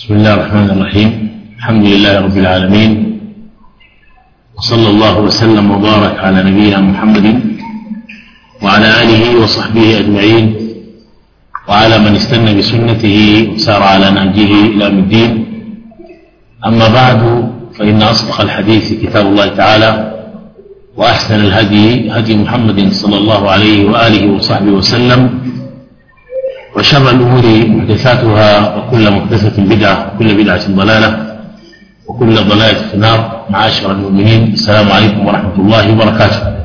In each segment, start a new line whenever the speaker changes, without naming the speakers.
بسم الله الرحمن الرحيم. الحمد لله رب العالمين، وصلى الله وسلم وبارك على نبينا محمد وعلى آله وصحبه أجمعين، وعلى من استنى بسنته وسار على نهجه إلى يوم الدين. أما بعد، فإن أصدق الحديث كتاب الله تعالى، وأحسن الهدي هدي محمد صلى الله عليه وآله وصحبه وسلم، وشر الأمور محدثاتها، وكل محدثة بدعة، وكل بدعة ضلالة، وكل ضلالة في النار. معاشر المؤمنين، السلام عليكم ورحمة الله وبركاته.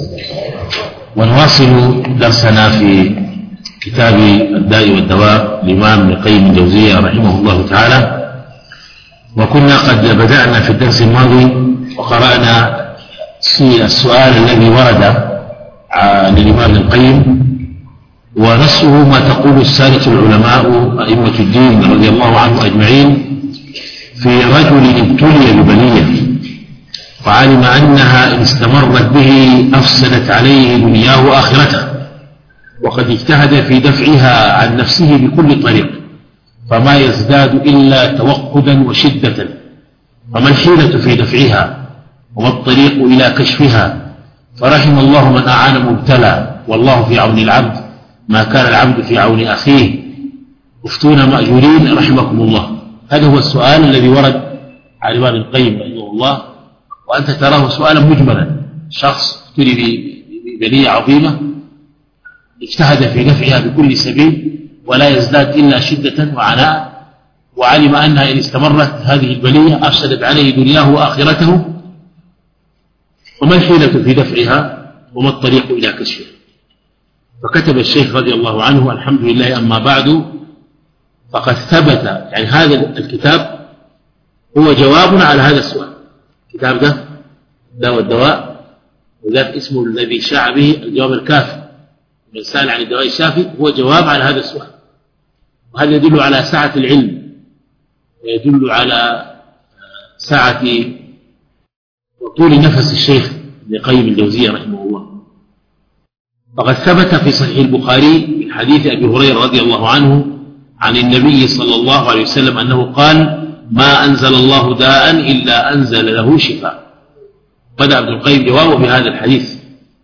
ونواصل درسنا في كتاب الداء والدواء للإمام ابن القيم الجوزية رحمه الله تعالى، وكنا قد بدأنا في الدرس الماضي وقرأنا السؤال الذي ورد للإمام ابن القيم، ونصه ما تقول السادة العلماء أئمة الدين رضي الله عنهم أجمعين في رجل ابتلي ببلية وعلم أنها إن استمرت به أفسدت عليه دنياه وآخرته، وقد اجتهد في دفعها عن نفسه بكل طريق، فما يزداد إلا توقدا وشدة. فما الحيلة في دفعها، وما الطريق إلى كشفها؟ فرحم الله من أعان مبتلى، والله في عون العبد ما كان العبد في عون أخيه. افتونا مأجورين رحمكم الله. هذا هو السؤال الذي ورد على الإمام ابن القيم رحمه الله، وأنت تراه سؤالا مجملا. شخص ابتلي ببلية عظيمة، اجتهد في دفعها بكل سبيل، ولا يزداد إلا شدة وعناء، وعلم أنها إن استمرت هذه البلية أفسدت عليه دنياه وآخرته. وما الحيلة في دفعها، وما الطريق إلى كشفها؟ فكتب الشيخ رضي الله عنه: الحمد لله، أما بعد، فقد ثبت، يعني هذا الكتاب هو جواب على هذا السؤال. الكتاب ده داء والدواء، وذات اسمه الذي شاع به الجواب الكافي من سأل عن الدواء الشافي، هو جواب على هذا السؤال. وهذا يدل على سعة العلم، ويدل على سعة وطول نفس الشيخ ابن القيم الجوزية رحمه الله. فقد ثبت في صحيح البخاري من حديث أبي هريرة رضي الله عنه عن النبي صلى الله عليه وسلم أنه قال: ما أنزل الله داء إلا أنزل له شفاء. بدأ ابن القيم جوابه بهذا الحديث.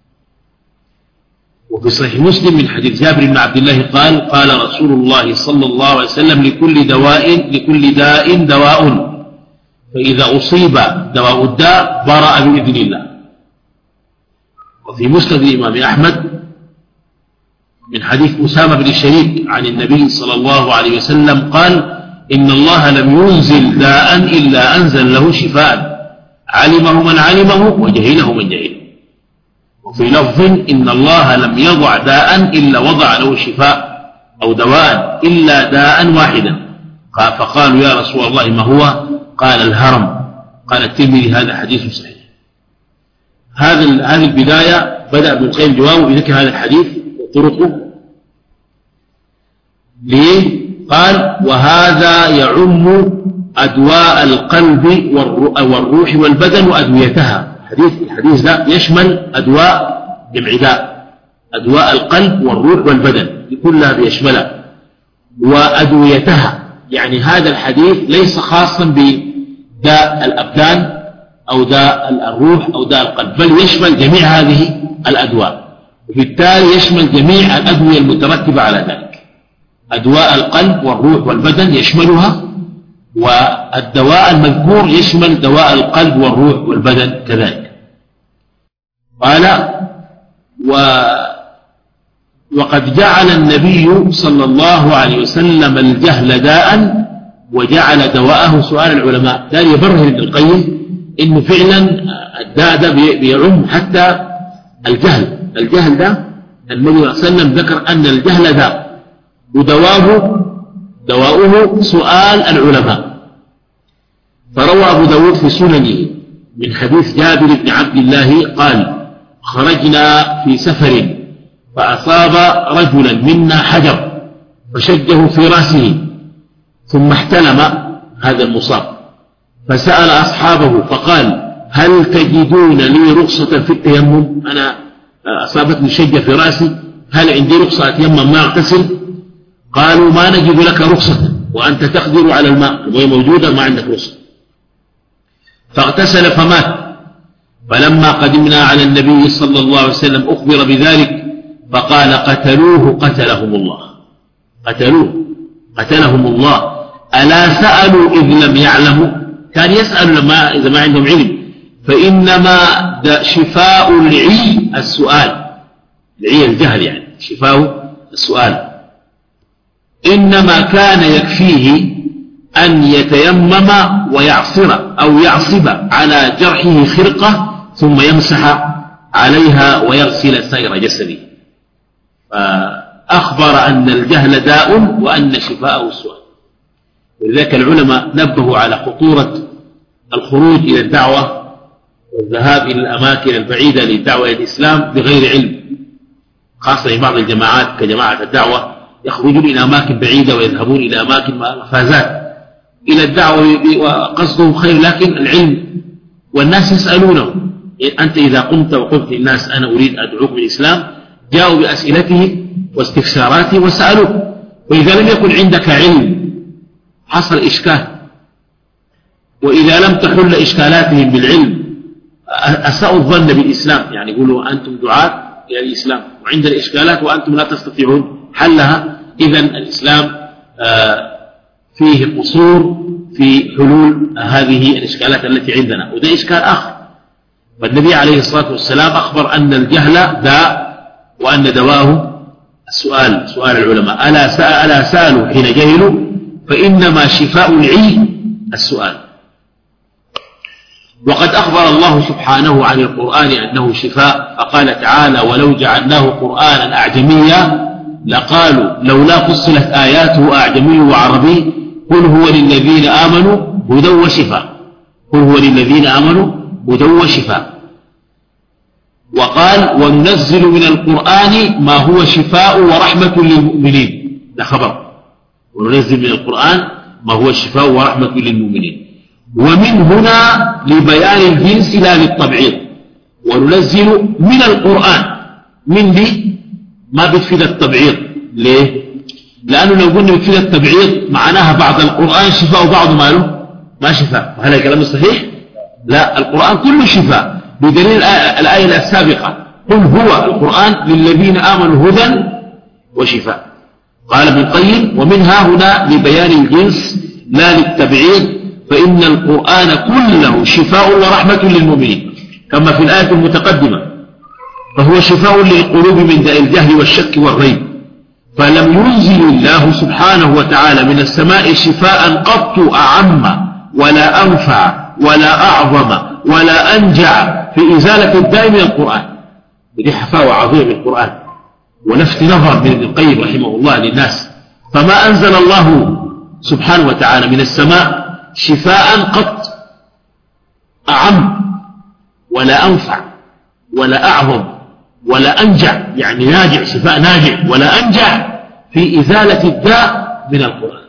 وفي صحيح مسلم من حديث جابر بن عبد الله قال: قال رسول الله صلى الله عليه وسلم: لكل داء دواء، فإذا أصيب دواء الداء برأ بإذن الله. وفي مسند الإمام أحمد من حديث أسامة بن شريك عن النبي صلى الله عليه وسلم قال: إن الله لم ينزل داء إلا أنزل له شفاء، علمه من علمه وجهله من جهله. وفي لفظ: إن الله لم يضع داء إلا وضع له شفاء، أو دواء إلا داء واحدا. فقالوا: يا رسول الله ما هو؟ قال: الهرم. قال الترمذي: هذا حديث صحيح. هذه البداية بدأ ابن القيم جوابه بذكر هذا الحديث وطرقه. ليه؟ قال: وهذا يعم أدواء القلب والروح والبدن وأدويتها. الحديث ده يشمل أدواء جمع داء، أدواء القلب والروح والبدن كلها بيشملها، وأدويتها. يعني هذا الحديث ليس خاصا بداء الأبدان أو داء الروح أو داء القلب، بل يشمل جميع هذه الأدواء، وبالتالي يشمل جميع الأدوية المترتبة على ذلك. أدواء القلب والروح والبدن يشملها، والدواء المذكور يشمل دواء القلب والروح والبدن كذلك. قال: وقد جعل النبي صلى الله عليه وسلم الجهل داء، وجعل دواءه سؤال العلماء. ده يبرهن ابن القيم إنه فعلا الداء ده بيعم حتى الجهل. الجهل ده النبي صلى الله عليه وسلم ذكر أن الجهل داء، ودواؤه سؤال العلماء. فروى أبو داود في سننه من حديث جابر بن عبد الله قال: خرجنا في سفر فأصاب رجلا منا حجر فشجه في رأسه، ثم احتلم هذا المصاب، فسأل أصحابه فقال: هل تجدون لي رخصة في التيمم؟ أنا أصابتني شجة في رأسي، هل عندي رخصة أتيمم ما أغتسل؟ قالوا: ما نجد لك رخصة. وأنت تقدر على الماء، المية موجودة ما عندك رسل. فاغتسل فمات. فلما قدمنا على النبي صلى الله عليه وسلم أخبر بذلك فقال قتلوه قتلهم الله، قتلوه قتلهم الله. ألا سألوا إذ لم يعلموا؟ كان يسأل إذا ما عندهم علم. فإنما شفاء العي السؤال، العي الجهل يعني، شفاء السؤال. إنما كان يكفيه أن يتيمم ويعصر أو يعصب على جرحه خرقة ثم يمسح عليها ويغسل سائر جسده. فأخبر أن الجهل داء وأن شفاءه السؤال. ولذلك العلماء نبهوا على خطورة الخروج إلى الدعوة والذهاب إلى الأماكن البعيدة للدعوة إلى الإسلام بغير علم، خاصة في بعض الجماعات كجماعة الدعوة يخرجون إلى أماكن بعيدة ويذهبون إلى أماكن مفازات إلى الدعوة وقصدهم خير، لكن العلم والناس يسألونه. أنت إذا قمت وقلت للناس أنا أريد أدعوك بالإسلام جاءوا بأسئلته واستفساراته وسألوك. وإذا لم يكن عندك علم حصل إشكال، وإذا لم تحل إشكالاتهم بالعلم أساءوا الظن بالإسلام، يعني يقولوا أنتم دعاة إلى الإسلام وعندنا إشكالات وأنتم لا تستطيعون حلها. إذن الإسلام فيه قصور في حلول هذه الإشكالات التي عندنا، وده إشكال آخر. فالنبي عليه الصلاة والسلام أخبر أن الجهل داء وأن دواه السؤال، سؤال العلماء. ألا سألوا حين جهلوا؟ فإنما شفاء العي السؤال. وقد أخبر الله سبحانه عن القرآن أنه شفاء، فقال تعالى ولو جعلناه قرآنا أعجميا لقالوا لولا فصلت آياته أعجمي وعربي قل هو للذين آمنوا هدى وشفاء، قل هو للذين آمنوا هدى وشفاء. وقال وننزل من القرآن ما هو شفاء ورحمة للمؤمنين، ده خبر، وننزل من القرآن ما هو شفاء ورحمة للمؤمنين. ومن هنا لبيان الجنس لا للتبعيض. وننزل من القرآن، من دي ما بتفيد التبعيض. ليه؟ لأنه لو قلنا بتفيد التبعيض معناها بعض القرآن شفاء وبعض ماله ما شفاء، وهذا الكلام صحيح؟ لا، القرآن كله شفاء، بدليل الآية السابقة قل هو القرآن للذين آمنوا هدى وشفاء. قال ابن القيم ومنها هنا لبيان الجنس لا للتبعيض، فإن القرآن كله شفاء ورحمة للمؤمنين كما في الآية المتقدمة، فهو شفاء للقلوب من داء الجهل والشك والريب. فلم ينزل الله سبحانه وتعالى من السماء شفاء قط أعم ولا أنفع ولا أعظم ولا أنجع في إزالة الداء من القرآن. دي حفاوة عظيمة من القرآن ولفت نظر من ابن القيم رحمه الله للناس. فما أنزل الله سبحانه وتعالى من السماء شفاء قط أعم ولا أنفع ولا أعظم ولا أنجع، يعني ناجع، شفاء ناجع ولا أنجع في إزالة الداء من القرآن.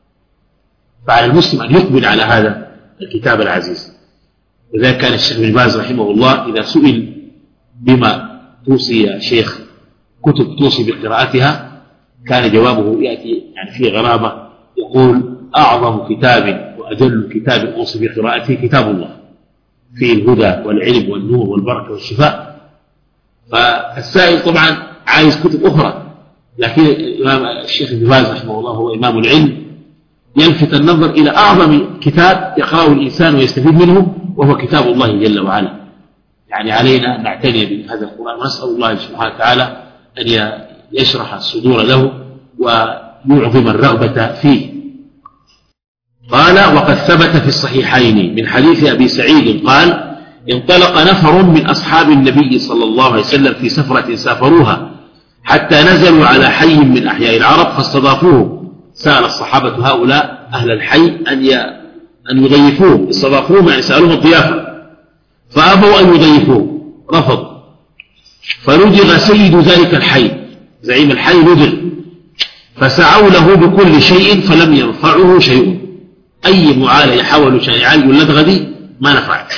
فعلى المسلم أن يقبل على هذا الكتاب العزيز. لذلك كان الشيخ بن باز رحمه الله إذا سئل بما توصي يا شيخ كتب توصي بقراءتها كان جوابه يأتي يعني فيه غرابة، يقول أعظم كتاب وأجل كتاب أوصي بقراءته كتاب الله فيه الهدى والعلم والنور والبركة والشفاء. فالسائل طبعا عايز كتب أخرى، لكن الشيخ ابن باز رحمه الله هو إمام العلم يلفت النظر إلى أعظم كتاب يقرأه الإنسان ويستفيد منه وهو كتاب الله جل وعلا. يعني علينا أن نعتني بهذا القرآن، ونسأل الله سبحانه وتعالى أن يشرح الصدور له ويعظم الرغبة فيه. قال وقد ثبت في الصحيحين من حديث أبي سعيد قال انطلق نفر من أصحاب النبي صلى الله عليه وسلم في سفرة سافروها حتى نزلوا على حي من أحياء العرب فاستضافوه. سأل الصحابة هؤلاء أهل الحي أن يضيفوه، استضافوهم يعني سألوهم الضيافة، فأبوا أن يضيفوه، رفضوا. فلدغ سيد ذلك الحي، زعيم الحي لدغ، فسعوا له بكل شيء فلم ينفعه شيء. أي معالجة حاولوا عشان يعالجوا اللدغة دي ما نفعت.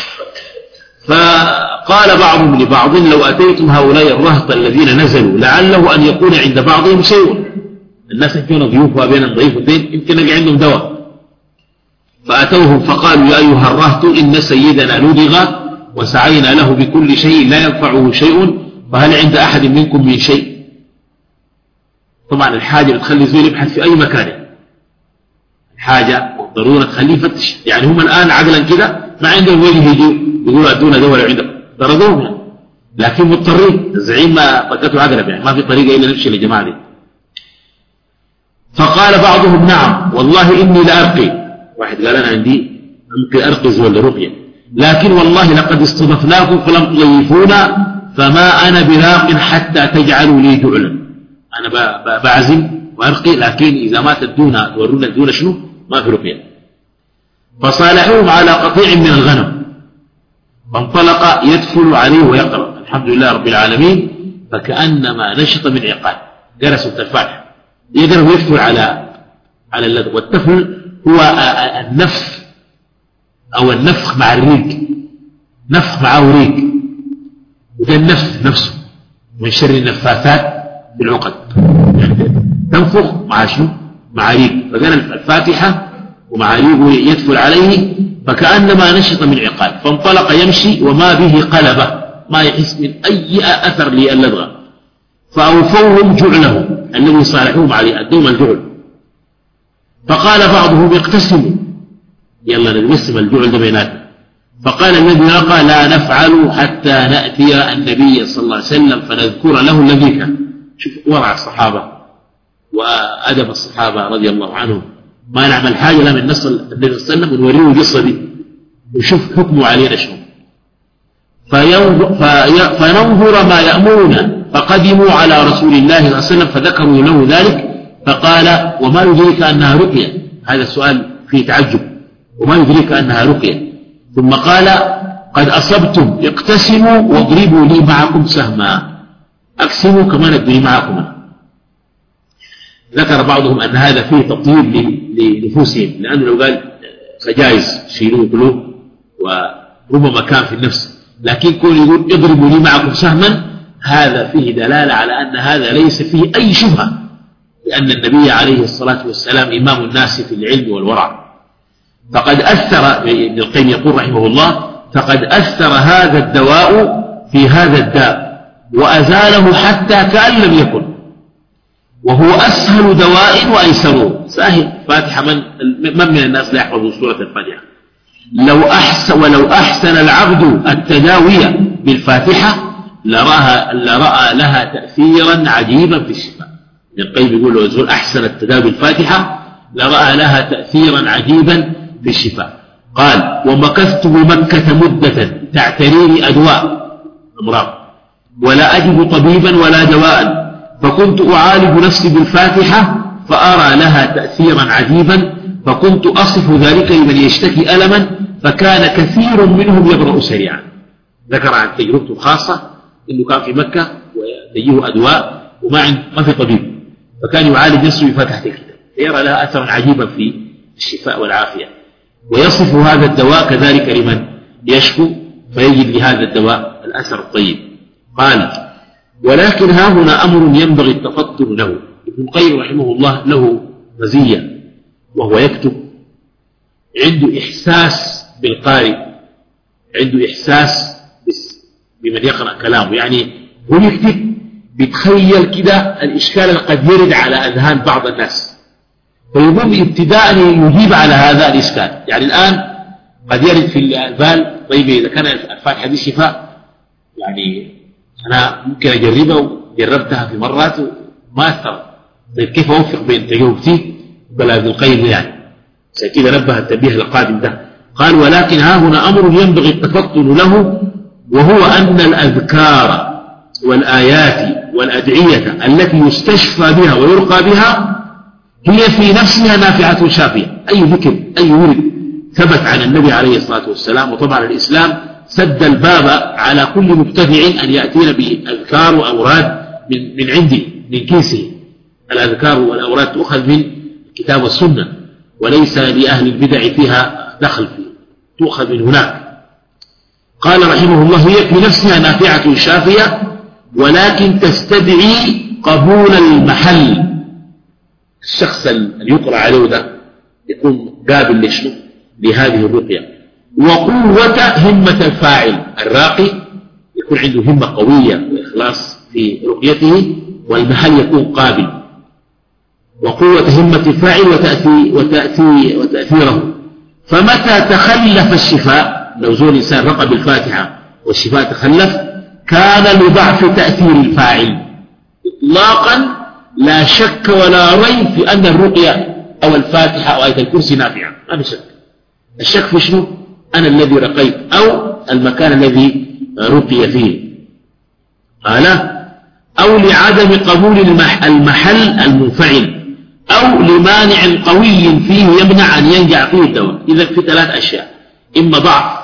فقال بعضهم لبعض لو أتيتم هؤلاء الرهط الذين نزلوا لعله أن يكون عند بعضهم شيء، الناس يكونوا ضيوف وبين ضيفتين يمكن نلقى عندهم دواء. فأتوهم فقالوا يا أيها الرهط إن سيدنا لدغ وسعينا له بكل شيء لا ينفعه شيء فهل عند أحد منكم من شيء؟ طبعا الحاجة بتخلي زول يبحث في أي مكان، الحاجة والضرورة تخليه يفتش. يعني هم الآن عقلا كده ما عندهم وجه يجوا يقولوا أدونا دولة عندهم، ضربوهم يعني. لكن مضطرين، الزعيم ما طقته عقرب يعني، ما في طريقة إلا نمشي للجماعة دي. فقال بعضهم نعم والله إني لأرقي، واحد قال أنا عندي ممكن أرقز ولا رقية، لكن والله لقد استضفناكم فلم تضيفونا فما أنا براق حتى تجعلوا لي جعلا. أنا بعزم وأرقي، لكن إذا ما تدونا تورونا الدولة شنو ما في رقية. فصالحوهم على قطيع من الغنم فانطلق يدفل عليه ويقرأ الحمد لله رب العالمين فكأنما نشط من عقال، جرس التفاح يقرأ ويدفل على اللذة. والتفل هو النفخ أو النفخ مع الريق، نفخ معه ريق، وده النفس نفسه من شر النفاثات بالعقد، تنفخ مع شنو؟ مع ريق. فقال الفاتحة ومع ريق يدفل عليه فكأنما نشط من عقال، فانطلق يمشي وما به قلبه، ما يحس من أي أثر للدغة. فأوفوهم جعله الذي صالحوهم عليه، أدوم الجعل. فقال بعضهم اقتسموا يلا نقسم الجعل ده بيناتنا. فقال الذي لقى لا نفعل حتى نأتي النبي صلى الله عليه وسلم فنذكر له الذي كان. شوف ورع الصحابة وأدب الصحابة رضي الله عنهم، ما نعمل حاجة لا من نص النبي صلى الله عليه وسلم ونوريه القصة دي وشوف حكمه علينا شنو. فننظر ما يأمرنا. فقدموا على رسول الله صلى الله عليه وسلم فذكروا له ذلك فقال وما يدريك أنها رقية؟ هذا السؤال فيه تعجب، وما يدريك أنها رقية؟ ثم قال قد أصبتم اقتسموا واضربوا لي معكم سهما، أقسموا كمان ادوني معكم. ذكر بعضهم أن هذا فيه تطيب لنفوسهم، لأنه لو قال سجائز شيلوه كلوه وربما كان في النفس، لكن كون يقول اضربوا لي معكم سهما هذا فيه دلالة على أن هذا ليس فيه أي شبهة، لأن النبي عليه الصلاة والسلام إمام الناس في العلم والورع. فقد أثر ابن القيم يقول رحمه الله فقد أثر هذا الدواء في هذا الداء وأزاله حتى كأن لم يكن، وهو أسهل دواء وأيسره. سهل فاتحة، من الناس لا يحفظ سورة الفاتحة؟ ولو أحسن العبد التداوي بالفاتحة لرأى لها تأثيرا عجيبا في الشفاء. ابن القيم يقول لو الزول أحسن التداوي بالفاتحة لرأى لها تأثيرا عجيبا في الشفاء. قال ومكثت بمكة مدة تعتريني أدواء أمراض ولا أجد طبيبا ولا دواء، فكنت أعالج نفسي بالفاتحة فأرى لها تأثيرا عجيبا، فكنت أصف ذلك لمن يشتكي ألما فكان كثير منهم يبرأ سريعا. ذكر عن تجربته الخاصة أنه كان في مكة ويجيه أدواء وما في طبيب، فكان يعالج نفسه بفاتحة الكتاب فيرى لها أثرا عجيبا في الشفاء والعافية. ويصف هذا الدواء كذلك لمن يشكو فيجد لهذا الدواء الأثر الطيب. قال ولكن ها هنا أمر ينبغي التفطن له. ابن القيم رحمه الله له مزية وهو يكتب عنده إحساس بالقارئ، عنده إحساس بمن يقرأ كلامه، يعني هو يكتب بيتخيل كده الإشكال اللي قد يرد على أذهان بعض الناس فيقوم ابتداء يجيب على هذا الإشكال. يعني الآن قد يرد في البال طيب إذا كان الفاتحة دي شفاء، يعني أنا ممكن أجربها وجربتها في مرات وما أثر، طيب كيف أوفق بين تجربتي بلا ابن القيم؟ يعني كده نبه التنبيه القادم ده. قال ولكن ها هنا أمر ينبغي التفطن له، وهو أن الأذكار والآيات والأدعية التي يستشفى بها ويرقى بها هي في نفسها نافعة شافية. أي ذكر أي ورد ثبت عن النبي عليه الصلاة والسلام، وطبعا الإسلام سد الباب على كل مبتدع أن يأتينا بأذكار وأوراد من عنده من كيسه. الأذكار والأوراد تؤخذ من كتاب السنة وليس لأهل البدع فيها دخل فيه، تؤخذ من هناك. قال رحمه الله هي في نفسها نافعة شافية ولكن تستدعي قبول المحل الشخص اللي يقرأ عليه ده يكون قابل لشنو؟ لهذه الرقية. وقوة همة الفاعل الراقي يكون عنده همة قوية وإخلاص في رقيته، والمحل يكون قابل. وقوة همة الفاعل وتأثيره. فمتى تخلف الشفاء، لو زول إنسان رقى بالفاتحة والشفاء تخلف، كان لضعف تأثير الفاعل إطلاقا، لا شك ولا ريب في أن الرقية أو الفاتحة أو آية الكرسي نافعة، ما في شك. الشك في شنو؟ أنا الذي رقيت أو المكان الذي رقي فيه. قال أو لعدم قبول المحل المنفعل، أو لمانع قوي فيه يمنع أن ينجع فيه الدواء. إذا في 3 أشياء: إما ضعف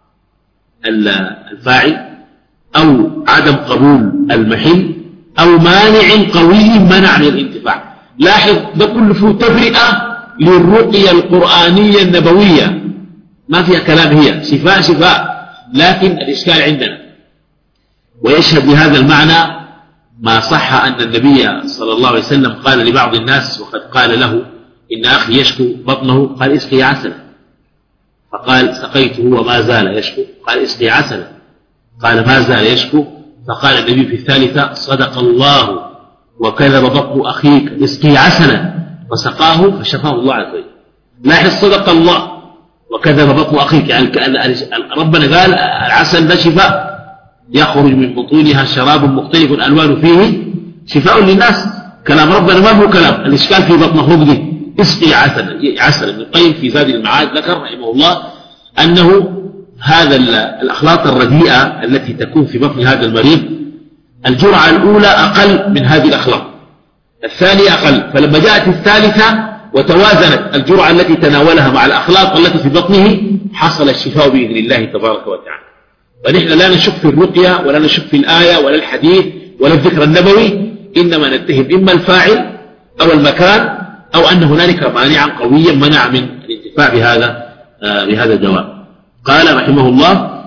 الفاعل، أو عدم قبول المحل، أو مانع قوي منع من الانتفاع. لاحظ ده كله فيه تفرئة للرقية القرآنية النبوية، ما فيها كلام، هي شفاء. لكن الإشكال عندنا، ويشهد بهذا المعنى ما صح أن النبي صلى الله عليه وسلم قال لبعض الناس وقد قال له إن أخي يشكو بطنه، قال اسقي عسلا، فقال سقيته وما زال يشكو، قال اسقي عسلا، قال ما زال يشكو، فقال النبي في الثالثة صدق الله وكذب بطن أخيك اسقي عسلا، فسقاه فشفاه الله عز وجل. لاحظ صدق الله وكذب بطن أخيك، يعني ربنا قال العسل ده شفاء، يخرج من بطونها شراب مختلف ألوان فيه شفاء للناس. كلام ربنا ما هو كلام. الإشكال في بطن أخوك دي اسقي عسل. ابن القيم في زاد المعاد ذكر رحمه الله أنه هذا الأخلاط الرديئة التي تكون في بطن هذا المريض، الجرعة الأولى أقل من هذه الأخلاط، الثانية أقل، فلما جاءت الثالثة وتوازنت الجرعة التي تناولها مع الأخلاط التي في بطنه، حصل الشفاء بإذن الله تبارك وتعالى. فنحن لا نشك في الرقية ولا نشك في الآية ولا الحديث ولا الذكر النبوي، إنما نتهم إما الفاعل أو المكان، أو أن هنالك مانعا قويا منع من الانتفاع بهذا الدواء. قال رحمه الله: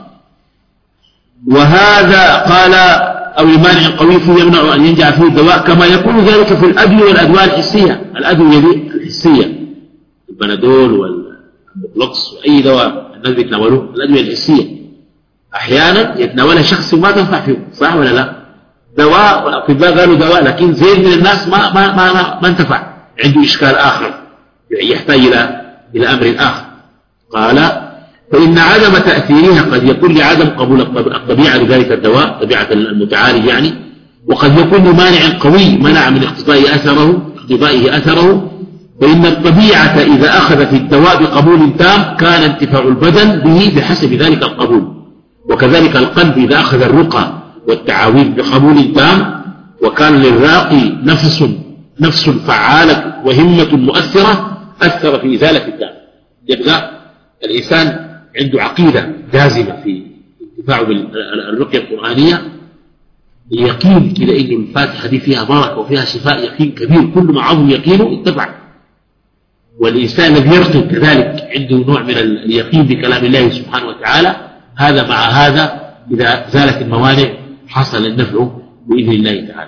وهذا قال أو لمانع قوي فيه يمنع أن ينجع فيه الدواء، كما يكون ذلك في الأدوية والأدواء الحسية. الأدوية دي الحسية، البنادول والبوكس وأي دواء الناس بيتناولوه، الأدوية الحسية أحيانا يتناولها شخص ما تنفع فيه، صح ولا لا؟ دواء والأطباء قالوا دواء، لكن زيد من الناس ما انتفع، عنده إشكال آخر يحتاج إلى أمر آخر. قال: فإن عدم تأثيرها قد يكون لعدم قبول الطبيعة لذلك الدواء، طبيعة المتعالج يعني، وقد يكون لمانع قوي منع من اقتضائه أثره. فإن الطبيعة إذا أخذت الدواء بقبول تام كان انتفاع البدن به بحسب ذلك القبول، وكذلك القلب إذا أخذ الرقى والتعاويذ بقبول تام وكان للراقي نفس فعالة وهمة مؤثرة أثر في إزالة الداء. يبقى الإنسان عنده عقيدة جازمة في انتفاعه بالرقية القرآنية، يقين كده إن الفاتحة دي فيها بركة وفيها شفاء، يقين كبير، كل ما عظم يقينه اتبع. والإنسان الذي يرقي كذلك عنده نوع من اليقين بكلام الله سبحانه وتعالى. هذا مع هذا إذا زالت الموانع حصل النفع بإذن الله تعالى.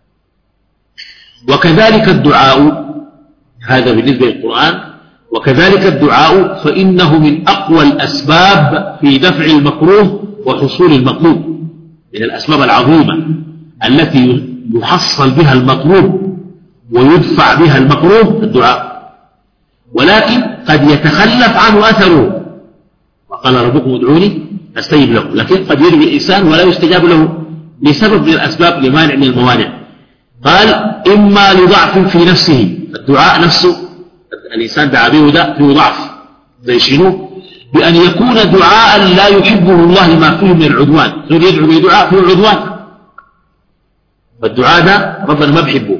وكذلك الدعاء، هذا بالنسبة للقرآن، وكذلك الدعاء فإنه من أقوى الأسباب في دفع المكروه وحصول المطلوب، من الأسباب العظيمة التي يحصل بها المطلوب ويدفع بها المكروه الدعاء، ولكن قد يتخلف عنه أثره. وقال ربكم ادعوني أستجب لكم، لكن قد يدعو الإنسان ولا يستجاب له لسبب من الأسباب، لمانع من الموانع. قال: إما لضعف في نفسه، الدعاء نفسه الإنسان دعا به ده فيه ضعف، زي شنو؟ بأن يكون دعاء لا يحبه الله لما فيه من العدوان، يدعو بدعاء فيه عدوان، فالدعاء ده ربنا ما بيحبه.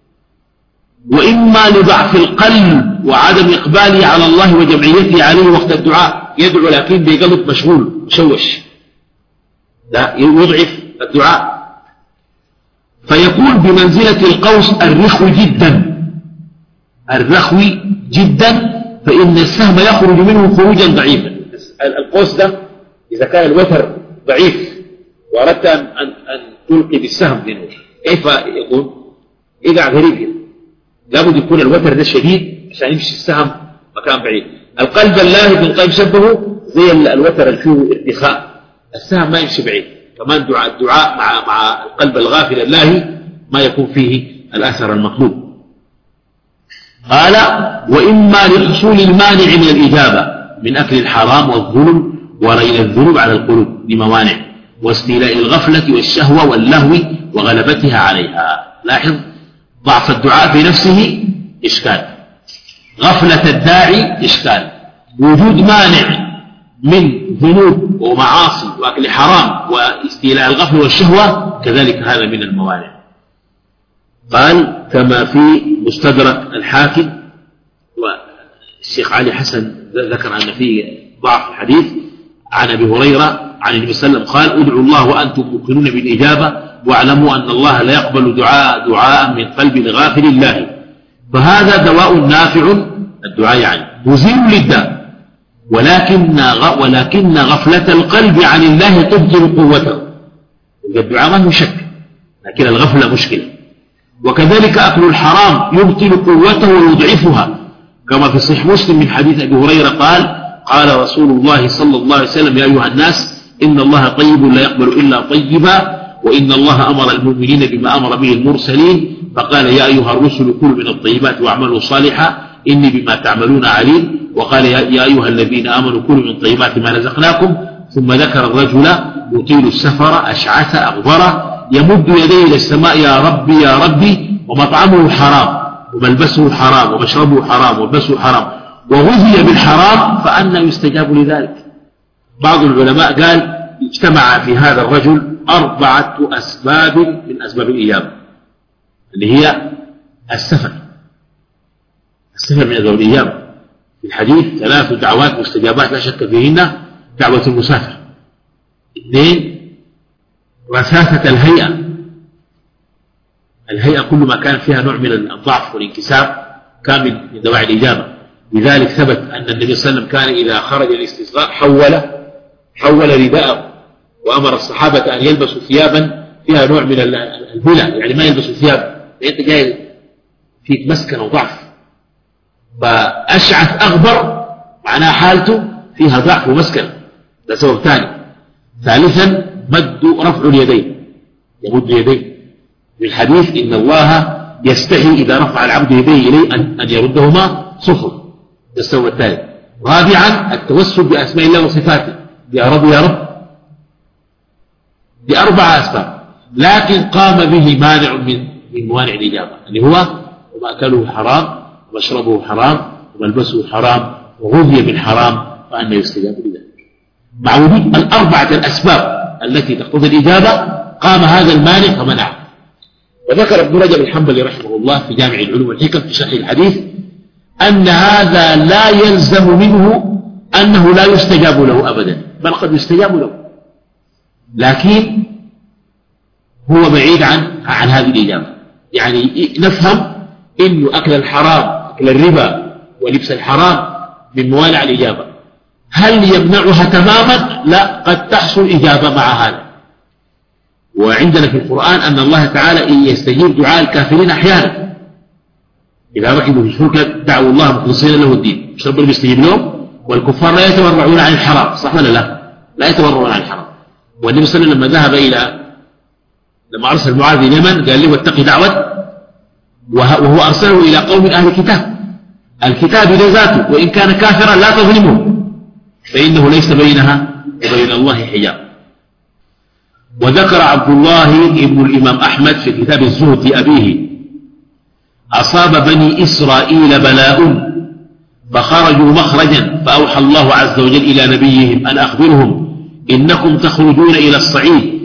وإما لضعف القلب وعدم إقباله على الله وجمعيته عليه وقت الدعاء، يدعو لكن بقلب مشغول مشوش، لا يضعف الدعاء، فيكون بمنزلة القوس الرخوي جدا، فإن السهم يخرج منه خروجا ضعيفا. القوس ده إذا كان الوتر ضعيف وأردت أن تلقي بالسهم منه، كيف يكون؟ إذا غريب لابد يكون الوتر ده شديد عشان يمشي السهم مكان بعيد. القلب اللاهي ابن القيم شبهه زي الوتر اللي فيه ارتخاء، السهم ما يمشي بعيد. كمان الدعاء مع القلب الغافل اللاهي ما يكون فيه الأثر المطلوب. قال: وإما لحصول المانع من الإجابة من أكل الحرام والظلم ورين الذنوب على القلوب لموانع، واستيلاء الغفلة والشهوة واللهو وغلبتها عليها. لاحظ ضعف الدعاء في نفسه إشكال، غفلة الداعي إشكال، وجود مانع من ذنوب ومعاصي وأكل حرام واستيلاء الغفلة والشهوة كذلك هذا من الموانع. قال: كما في مستدرك الحاكم، والشيخ علي حسن ذكر أن فيه ضعف الحديث عن أبي هريرة عن النبي صلى الله عليه وسلم قال: ادعوا الله وأنتم موقنون بالإجابة واعلموا أن الله لا يقبل دعاء من قلب غافل الله، فهذا دواء نافع، الدعاء يعني مزيل للداء، ولكن غفلة القلب عن الله تبطل قوته. الدعاء ما هو شك، لكن الغفلة مشكلة. وكذلك أكل الحرام يبطل قوته ويضعفها، كما في صحيح مسلم من حديث أبي هريرة قال رسول الله صلى الله عليه وسلم: يا أيها الناس إن الله طيب لا يقبل إلا طيبا، وإن الله أمر المؤمنين بما أمر به المرسلين، فقال: يا أيها الرسل كلوا من الطيبات واعملوا صالحا إني بما تعملون عليم، وقال: يا أيها الذين آمنوا كلوا من طيبات ما رزقناكم، ثم ذكر الرجل يطيل السفر أشعث أغبر يمد يديه إلى السماء: يا ربي يا ربي، ومطعمه حرام وملبسه حرام ومشربه حرام وملبسه حرام وغذي بالحرام، فأنى يستجاب لذلك. بعض العلماء قال: اجتمع في هذا الرجل 4 أسباب من أسباب الإجابة، اللي هي السفر من أسباب الإجابة. في الحديث 3 دعوات مستجابات لا شك فيهن: دعوة المسافر، 2 رثاثة الهيئة كل ما كان فيها نوع من الضعف والانكسار كان من دواعي الإجابة. لذلك ثبت أن النبي صلى الله عليه وسلم كان إذا خرج الاستسقاء حول رداءه، وأمر الصحابة أن يلبسوا ثيابا فيها نوع من الهلع، يعني ما يلبسوا ثياب، أنت جاي فيك مسكن وضعف. فأشعث أغبر معناها حالته فيها ضعف ومسكن، ده سبب ثاني. ثالثا رفع اليدين، يمد يديه، في الحديث: إن الله يستحي إذا رفع العبد يديه إليه أن يردهما صفر، ده السبب الثالث. رابعا التوسل بأسماء الله وصفاته، يا رب يا رب، ب4 أسباب، لكن قام به مانع من موانع الإجابة، اللي هو: ومأكله حرام ومشربه حرام وملبسه حرام وغذي بالحرام، فأنى يستجاب لذلك. مع وجود 4 الأسباب التي تقتضي الإجابة قام هذا المانع فمنعه. وذكر ابن رجب الحنبلي رحمه الله في جامع العلوم والحكم في شرح الحديث أن هذا لا يلزم منه أنه لا يستجاب له أبدا، بل قد يستجاب له، لكن هو بعيد عن هذه الإجابة. يعني نفهم إنه أكل الحرام، أكل الربا ولبس الحرام من موانع الإجابة. هل يمنعها تماما؟ لا، قد تحصل إجابة مع هذا. وعندنا في القرآن أن الله تعالى يستجيب دعاء الكافرين أحيانا، إذا ركبوا في الفلك دعوا الله مخلصين له الدين، مش ربنا بيستجيب لهم؟ والكفار لا يتورعون عن الحرام، صح ولا لا؟ لا يتورعون عن الحرام. والنبي صلى الله عليه وسلم لما ذهب لما أرسل معاذ إلى اليمن قال له: واتقي دعوة، وهو أرسله إلى قوم أهل الكتاب، الكتاب ذاته وإن كان كافرا لا تظلمه، فإنه ليس بينها وبين الله حجاب. وذكر عبد الله ابن الإمام أحمد في كتاب الزهد لأبيه: أصاب بني إسرائيل بلاء فخرجوا مخرجا، فأوحى الله عز وجل إلى نبيهم أن أخبرهم: إنكم تخرجون إلى الصعيد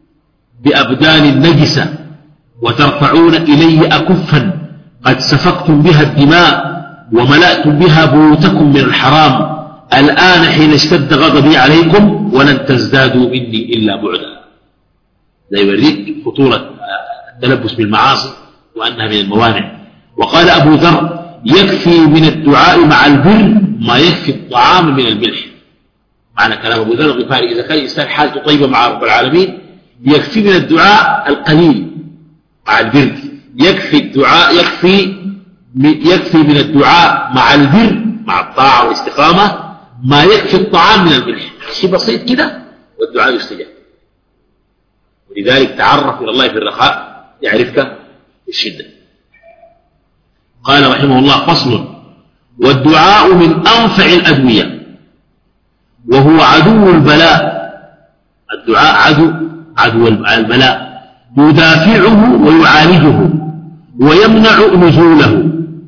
بأبدان نجسة وترفعون إلي أكفا قد سفكتم بها الدماء وملأتم بها بيوتكم من الحرام، الآن حين اشتد غضبي عليكم ولن تزدادوا مني إلا بعدا. لا يوريك خطورة التلبس بالمعاصي وأنها من الموانع. وقال أبو ذر: يكفي من الدعاء مع البر ما يكفي الطعام من الملح. معنى كلام أبو ذر الغفاري: إذا كان الإنسان حالته طيبة مع رب العالمين يكفي من الدعاء القليل مع البر، يكفي الدعاء، يكفي يكفي من الدعاء مع البر مع الطاعة والاستقامة ما يكفي الطعام من الملح، شيء بسيط كده والدعاء يستجاب. ولذلك تعرف إلى الله في الرخاء يعرفك في الشدة. قال رحمه الله: فصل: والدعاء من أنفع الأدوية وهو عدو البلاء. الدعاء عدو البلاء، يدافعه ويعالجه ويمنع نزوله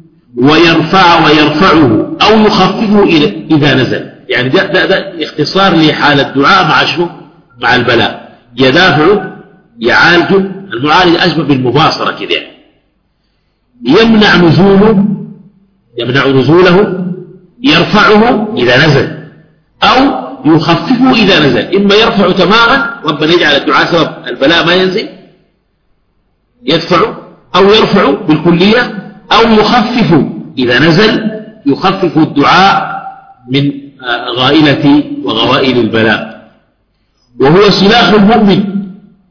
ويرفعه أو يخففه إذا نزل. يعني ده اختصار لحال الدعاء مع شنو؟ مع البلاء. يدافعه، يعالجه. المعالج أشبه بالمباصرة كده، يعني يمنع نزوله، يرفعه إذا نزل أو يخففه إذا نزل. إما يرفع تماما، ربنا يجعل الدعاء سبب البلاء ما ينزل يدفع، أو يرفع بالكلية، أو يخفف إذا نزل، يخفف الدعاء من غائلة وغوائل البلاء. وهو سلاح المؤمن.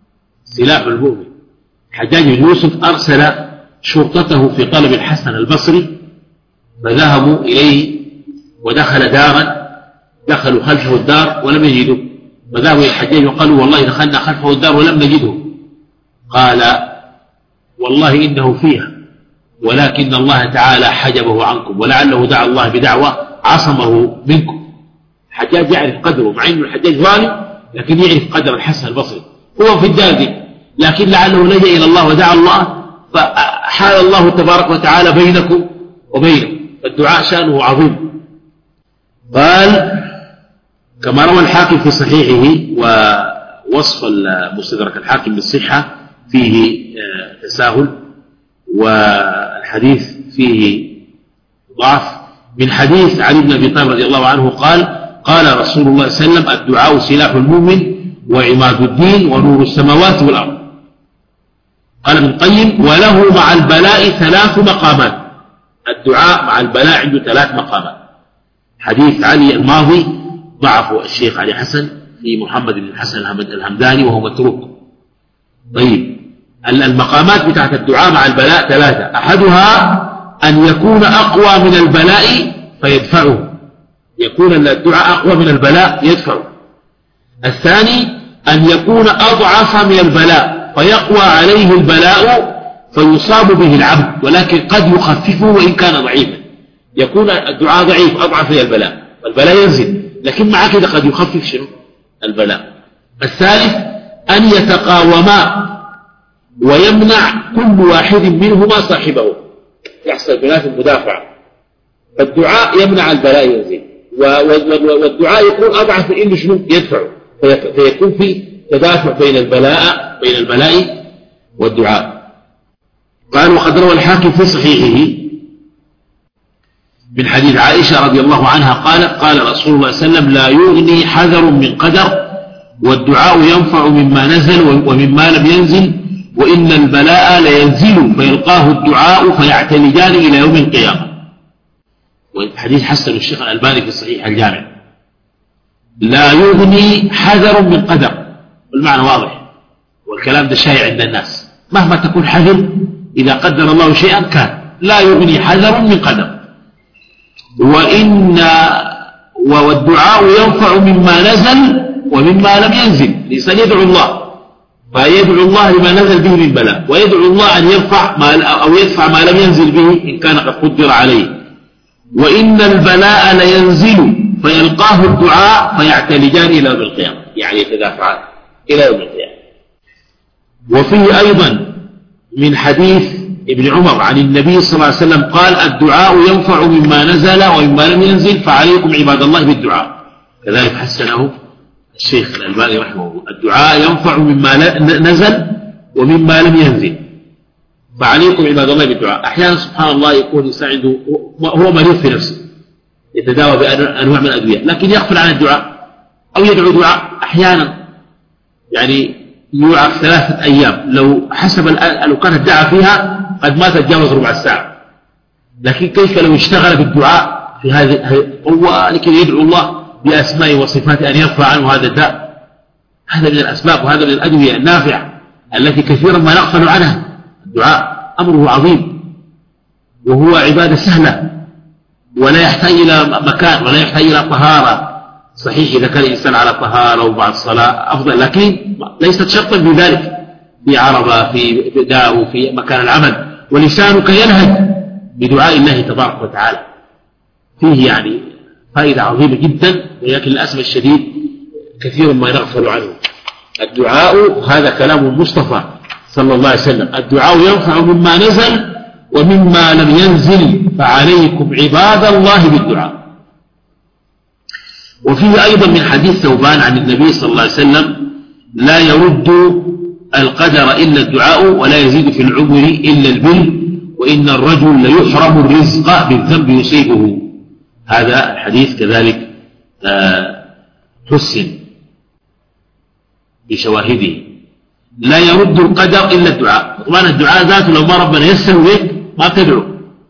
حجاج بن يوسف أرسل شرطته في طلب الحسن البصري، فذهبوا إليه ودخل دارا، دخلوا خلفه الدار ولم يجدوا، فذهبوا إلى الحجاج وقالوا: والله دخلنا خلفه الدار ولم نجده. قال: والله إنه فيها، ولكن الله تعالى حجبه عنكم، ولعله دعا الله بدعوة عصمه منكم. الحجاج يعرف قدره، مع أنه الحجاج ظالم لكن يعرف قدر الحسن البصري. هو في الدار دي، لكن لعله لجأ إلى الله ودعا الله، فحال الله تبارك وتعالى بينكم وبينه. فالدعاء شأنه عظيم. قال كما روى الحاكم في صحيحه، ووصف المستدرك الحاكم بالصحة فيه تساهل، والحديث فيه ضعف، من حديث علي بن أبي طالب رضي الله عنه قال: قال رسول الله صلى الله عليه وسلم: الدعاء سلاح المؤمن وعماد الدين ونور السماوات والأرض. قال ابن القيم: وله مع البلاء 3 مقامات. الدعاء مع البلاء عنده 3 مقامات. حديث علي الماضي ضعفه الشيخ علي حسن في محمد بن الحسن الهمداني وهو متروك. طيب، المقامات بتاعت الدعاء مع البلاء 3. أحدها أن يكون أقوى من البلاء فيدفعه، يكون الدعاء أقوى من البلاء يدفعه. الثاني أن يكون أضعف من البلاء فيقوى عليه البلاء فيصاب به العبد، ولكن قد يخففه وإن كان ضعيفا. يكون الدعاء ضعيف أضعف من البلاء، والبلاء ينزل، لكن مع كده قد يخفف شنو؟ البلاء. الثالث أن يتقاوما ويمنع كل واحد منهما صاحبه، يحصل بناء المدافعة. فالدعاء يمنع البلاء ينزل، والدعاء يكون أضعف إنه شنو؟ يدفع، فيكون في تدافع بين البلاء والدعاء. قال: وقد روى الحاكم في صحيحه من حديث عائشة رضي الله عنها قالت: قال رسول الله صلى الله عليه وسلم: لا يغني حذر من قدر، والدعاء ينفع مما نزل ومما لم ينزل، وإن البلاء لينزل فيلقاه الدعاء فيعتلجان إلى يوم القيامة. والحديث حسن الشيخ الألباني في صحيح الجامع. لا يغني حذر من قدر، والمعنى واضح، والكلام ده شائع عند الناس. مهما تكون حذر، إذا قدر الله شيئا كان. لا يغني حذر من قدر. والدعاء ينفع مما نزل ومما لم ينزل. الإنسان يدعو الله، فيدعو الله لما نزل به من بلاء، ويدعو الله أن يرفع أو يدفع ما لم ينزل به إن كان قد قدر عليه. وإن البلاء لينزل فيلقاه الدعاء فيعتلجان إلى يوم القيامة، يعني يتدافعان إلى يوم القيامة. وفيه أيضا من حديث ابن عمر عن النبي صلى الله عليه وسلم قال: الدعاء ينفع مما نزل ومما لم ينزل، فعليكم عباد الله بالدعاء. كذلك حسنه الشيخ الألباني رحمه الله. الدعاء ينفع مما نزل ومما لم ينزل، فعليكم عباد الله بالدعاء. أحيانا سبحان الله يكون الإنسان عنده هو مريض في نفسه، يتداوى بأنواع من الأدوية، لكن يغفل عن الدعاء أو يدعو دعاء. أحيانا يعني يوعى 3 أيام، لو حسب لو كانت دعا فيها قد ما تتجاوز ربع ساعة، لكن كيف لو اشتغل بالدعاء في هذه هو لكي يدعو الله بأسمائه وصفاته أن يرفع عنه هذا الداء. هذا من الأسباب، وهذا من الأدوية النافعة التي كثيرا ما نغفل عنها. الدعاء أمره عظيم. وهو عبادة سهلة ولا يحتاج إلى مكان ولا يحتاج إلى طهارة. صحيح إذا كان الإنسان على طهارة وبعد الصلاة أفضل، لكن ليست شرطا في ذلك، في عربة في داء في مكان العمل. ولسانك ينهج بدعاء الله تبارك وتعالى، فيه يعني فائدة عظيمة جدا، ولكن للأسف الشديد كثير ما يغفل عنه. الدعاء هذا كلام المصطفى صلى الله عليه وسلم، الدعاء ينفع مما نزل ومما لم ينزل، فعليكم عباد الله بالدعاء. وفيه أيضا من حديث ثوبان عن النبي صلى الله عليه وسلم: لا يرد القدر إلا الدعاء ولا يزيد في العمر إلا البر، وإن الرجل ليحرم الرزق بالذنب يصيبه. هذا الحديث كذلك حسن بشواهده. لا يرد القدر إلا الدعاء. طبعا الدعاء ذاته لو ما ربنا يسر لك ما تدعو.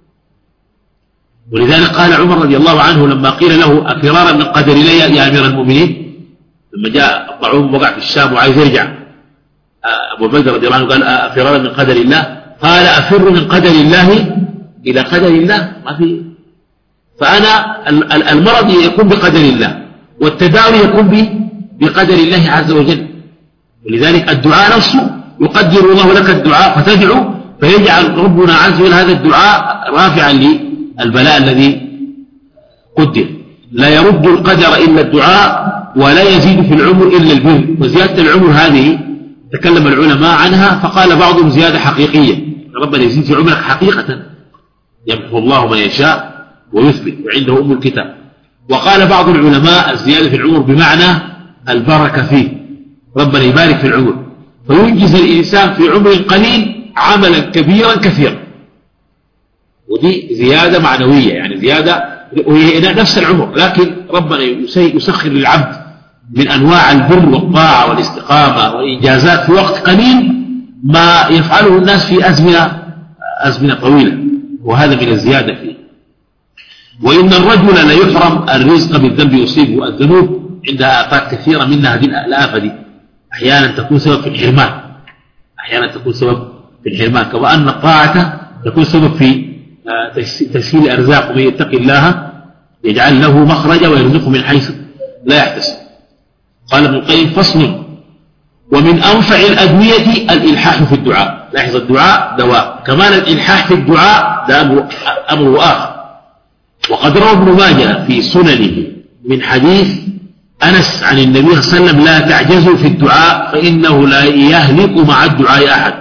ولذلك قال عمر رضي الله عنه لما قيل له: أفرارا من قدر الله يا أمير المؤمنين، لما جاء الطاعون وقع في الشام وعايز يرجع، أبو بكر رضي الله عنه قال: أفرارا من قدر الله؟ قال: أفر من قدر الله إلى قدر الله. ما في. فأنا المرض يكون بقدر الله، والتداوي يكون بقدر الله عز وجل. ولذلك الدعاء نفسه يقدر الله لك الدعاء فتدعو، فيجعل ربنا عز وجل هذا الدعاء رافعا للبلاء الذي قدر. لا يرد القدر إلا الدعاء ولا يزيد في العمر إلا البر. وزيادة العمر هذه تكلم العلماء عنها، فقال بعضهم زيادة حقيقية، ربنا يزيد في عمرك حقيقة، يمحو الله من يشاء ويثبت وعنده أم الكتاب. وقال بعض العلماء الزيادة في العمر بمعنى البركة فيه، ربنا يبارك في العمر، فينجز الإنسان في عمر قليل عملا كبيرا كثيرا. ودي زيادة معنوية، يعني زيادة وهي نفس العمر، لكن ربنا يسخر للعبد من أنواع البر والطاعة والاستقامة والإنجازات في وقت قليل ما يفعله الناس في أزمنة طويلة، وهذا من الزيادة فيه. وإن الرجل ليحرم الرزق بالذنب يصيبه. الذنوب عندها آفات كثيرة، منها هذه الآفة دي أحيانا تكون سبب في الحرمان، أحيانا تكون سبب في الحرمان، كما أن الطاعة تكون سبب في تسهيل أرزاق. ومن يتق الله يجعل له مخرجا ويرزقه من حيث لا يحتسب. قال ابن القيم: فصل: ومن أنفع الأدوية الإلحاح في الدعاء. لاحظ الدعاء دواء، كمان الإلحاح في الدعاء ده أمر آخر. وقد روى ابن ماجه في سننه من حديث أنس عن النبي صلى الله عليه وسلم: لا تعجزوا في الدعاء فإنه لا يهلك مع الدعاء أحد.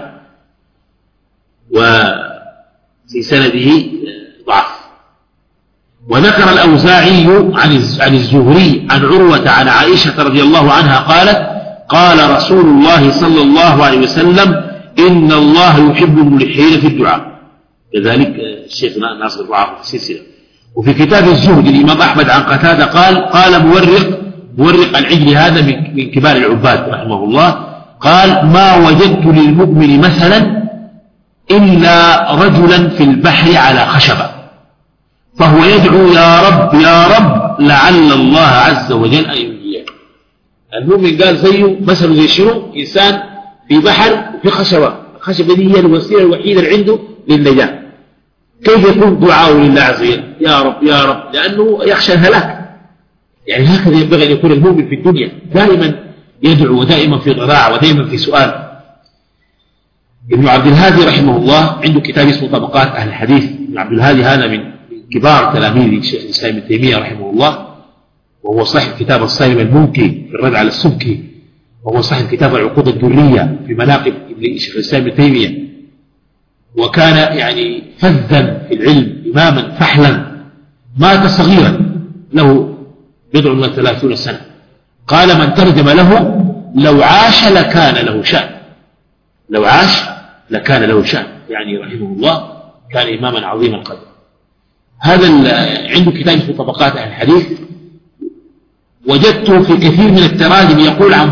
وفي سنده ضعف. وذكر الأوزاعي عن الزهري عن عروة عن عائشة رضي الله عنها قالت: قال رسول الله صلى الله عليه وسلم: إن الله يحب الملحين في الدعاء. كذلك الشيخ ناصر الضعاف في السلسلة. وفي كتاب الزهد الإمام أحمد عن قتادة قال مورق العجل هذا من كبار العباد رحمه الله، قال: ما وجدت للمؤمن مثلا إلا رجلا في البحر على خشبة فهو يدعو: يا رب يا رب لعل الله عز وجل أن ينجيه. المؤمن قال زيه مثل زي شنو؟ إنسان في بحر في خشبة، الخشبة دي هي الوسيلة الوحيدة اللي عنده للنجاة. كيف يكون دعاءه لله عز وجل؟ يا رب يا رب، لأنه يخشى الهلاك. يعني هكذا ينبغي أن يكون المؤمن في الدنيا، دائما يدعو ودائما في ضراعة ودائما في سؤال. ابن عبد الهادي رحمه الله عنده كتاب اسمه طبقات أهل الحديث. ابن عبد الهادي هذا من كبار تلاميذ شيخ الإسلام ابن تيمية رحمه الله، وهو صاحب كتاب الصارم المنكي في الرد على السبكي، وهو صاحب كتاب العقود الدرية في مناقب شيخ الإسلام ابن تيمية. وكان يعني فذا في العلم، إماما فحلا، مات صغيرا له 30 سنة. قال من ترجم له: لو عاش لكان له شأن، لو عاش لكان له شأن، يعني رحمه الله كان إماما عظيم القدر. هذا عنده كتاب اسمه طبقات أهل الحديث. وجدته في كثير من التراجم يقول عن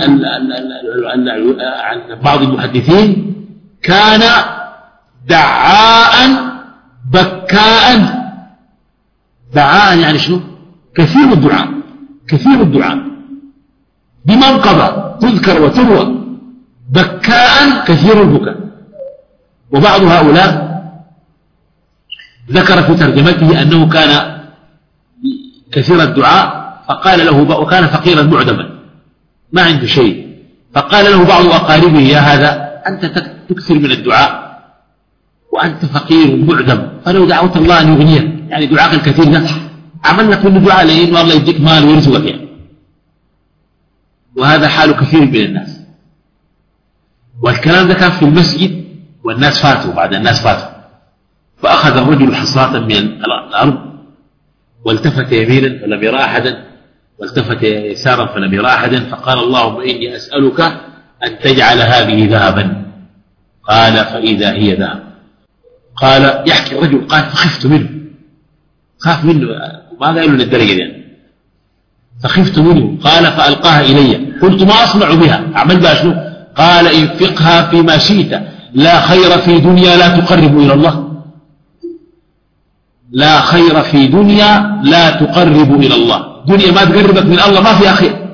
بعض المحدثين: كان دعاء بكاء. دعاء يعني شنو؟ كثير الدعاء، كثير الدعاء بمنقبة تذكر وتروى. بكاء كثير البكاء. وبعض هؤلاء ذكر في ترجمته أنه كان كثير الدعاء، فقال له وكان فقيرا معدما ما عنده شيء، فقال له بعض أقاربه: يا هذا أنت تكثر من الدعاء وأنت فقير معدم، فلو دعوت الله أن يغنيك، يعني دعاءك الكثير ده عمل لك منه دعاء لأنه الله يديك مال ويرزقك يعني. وهذا حال كثير من الناس. والكلام ده كان في المسجد والناس فاتوا، بعد الناس فاتوا، فأخذ الرجل حصاة من الأرض والتفت يمينا فلم يرى أحدا، والتفت يسارا فلم يرى أحدا، فقال: اللهم إني أسألك أن تجعل هذه ذهبا. قال: فإذا هي ذهب. قال يحكي الرجل قال: فخفت منه، خاف منه، ما قالوا للدرجة يعني، فخفت منه. قال: فألقاها إلي، قلت: ما أصنع بها، أعمل بها شنو؟ قال: انفقها فيما شئت، لا خير في دنيا لا تقرب إلى الله، لا خير في دنيا لا تقرب إلى الله، دنيا ما تقربك من الله ما فيها خير.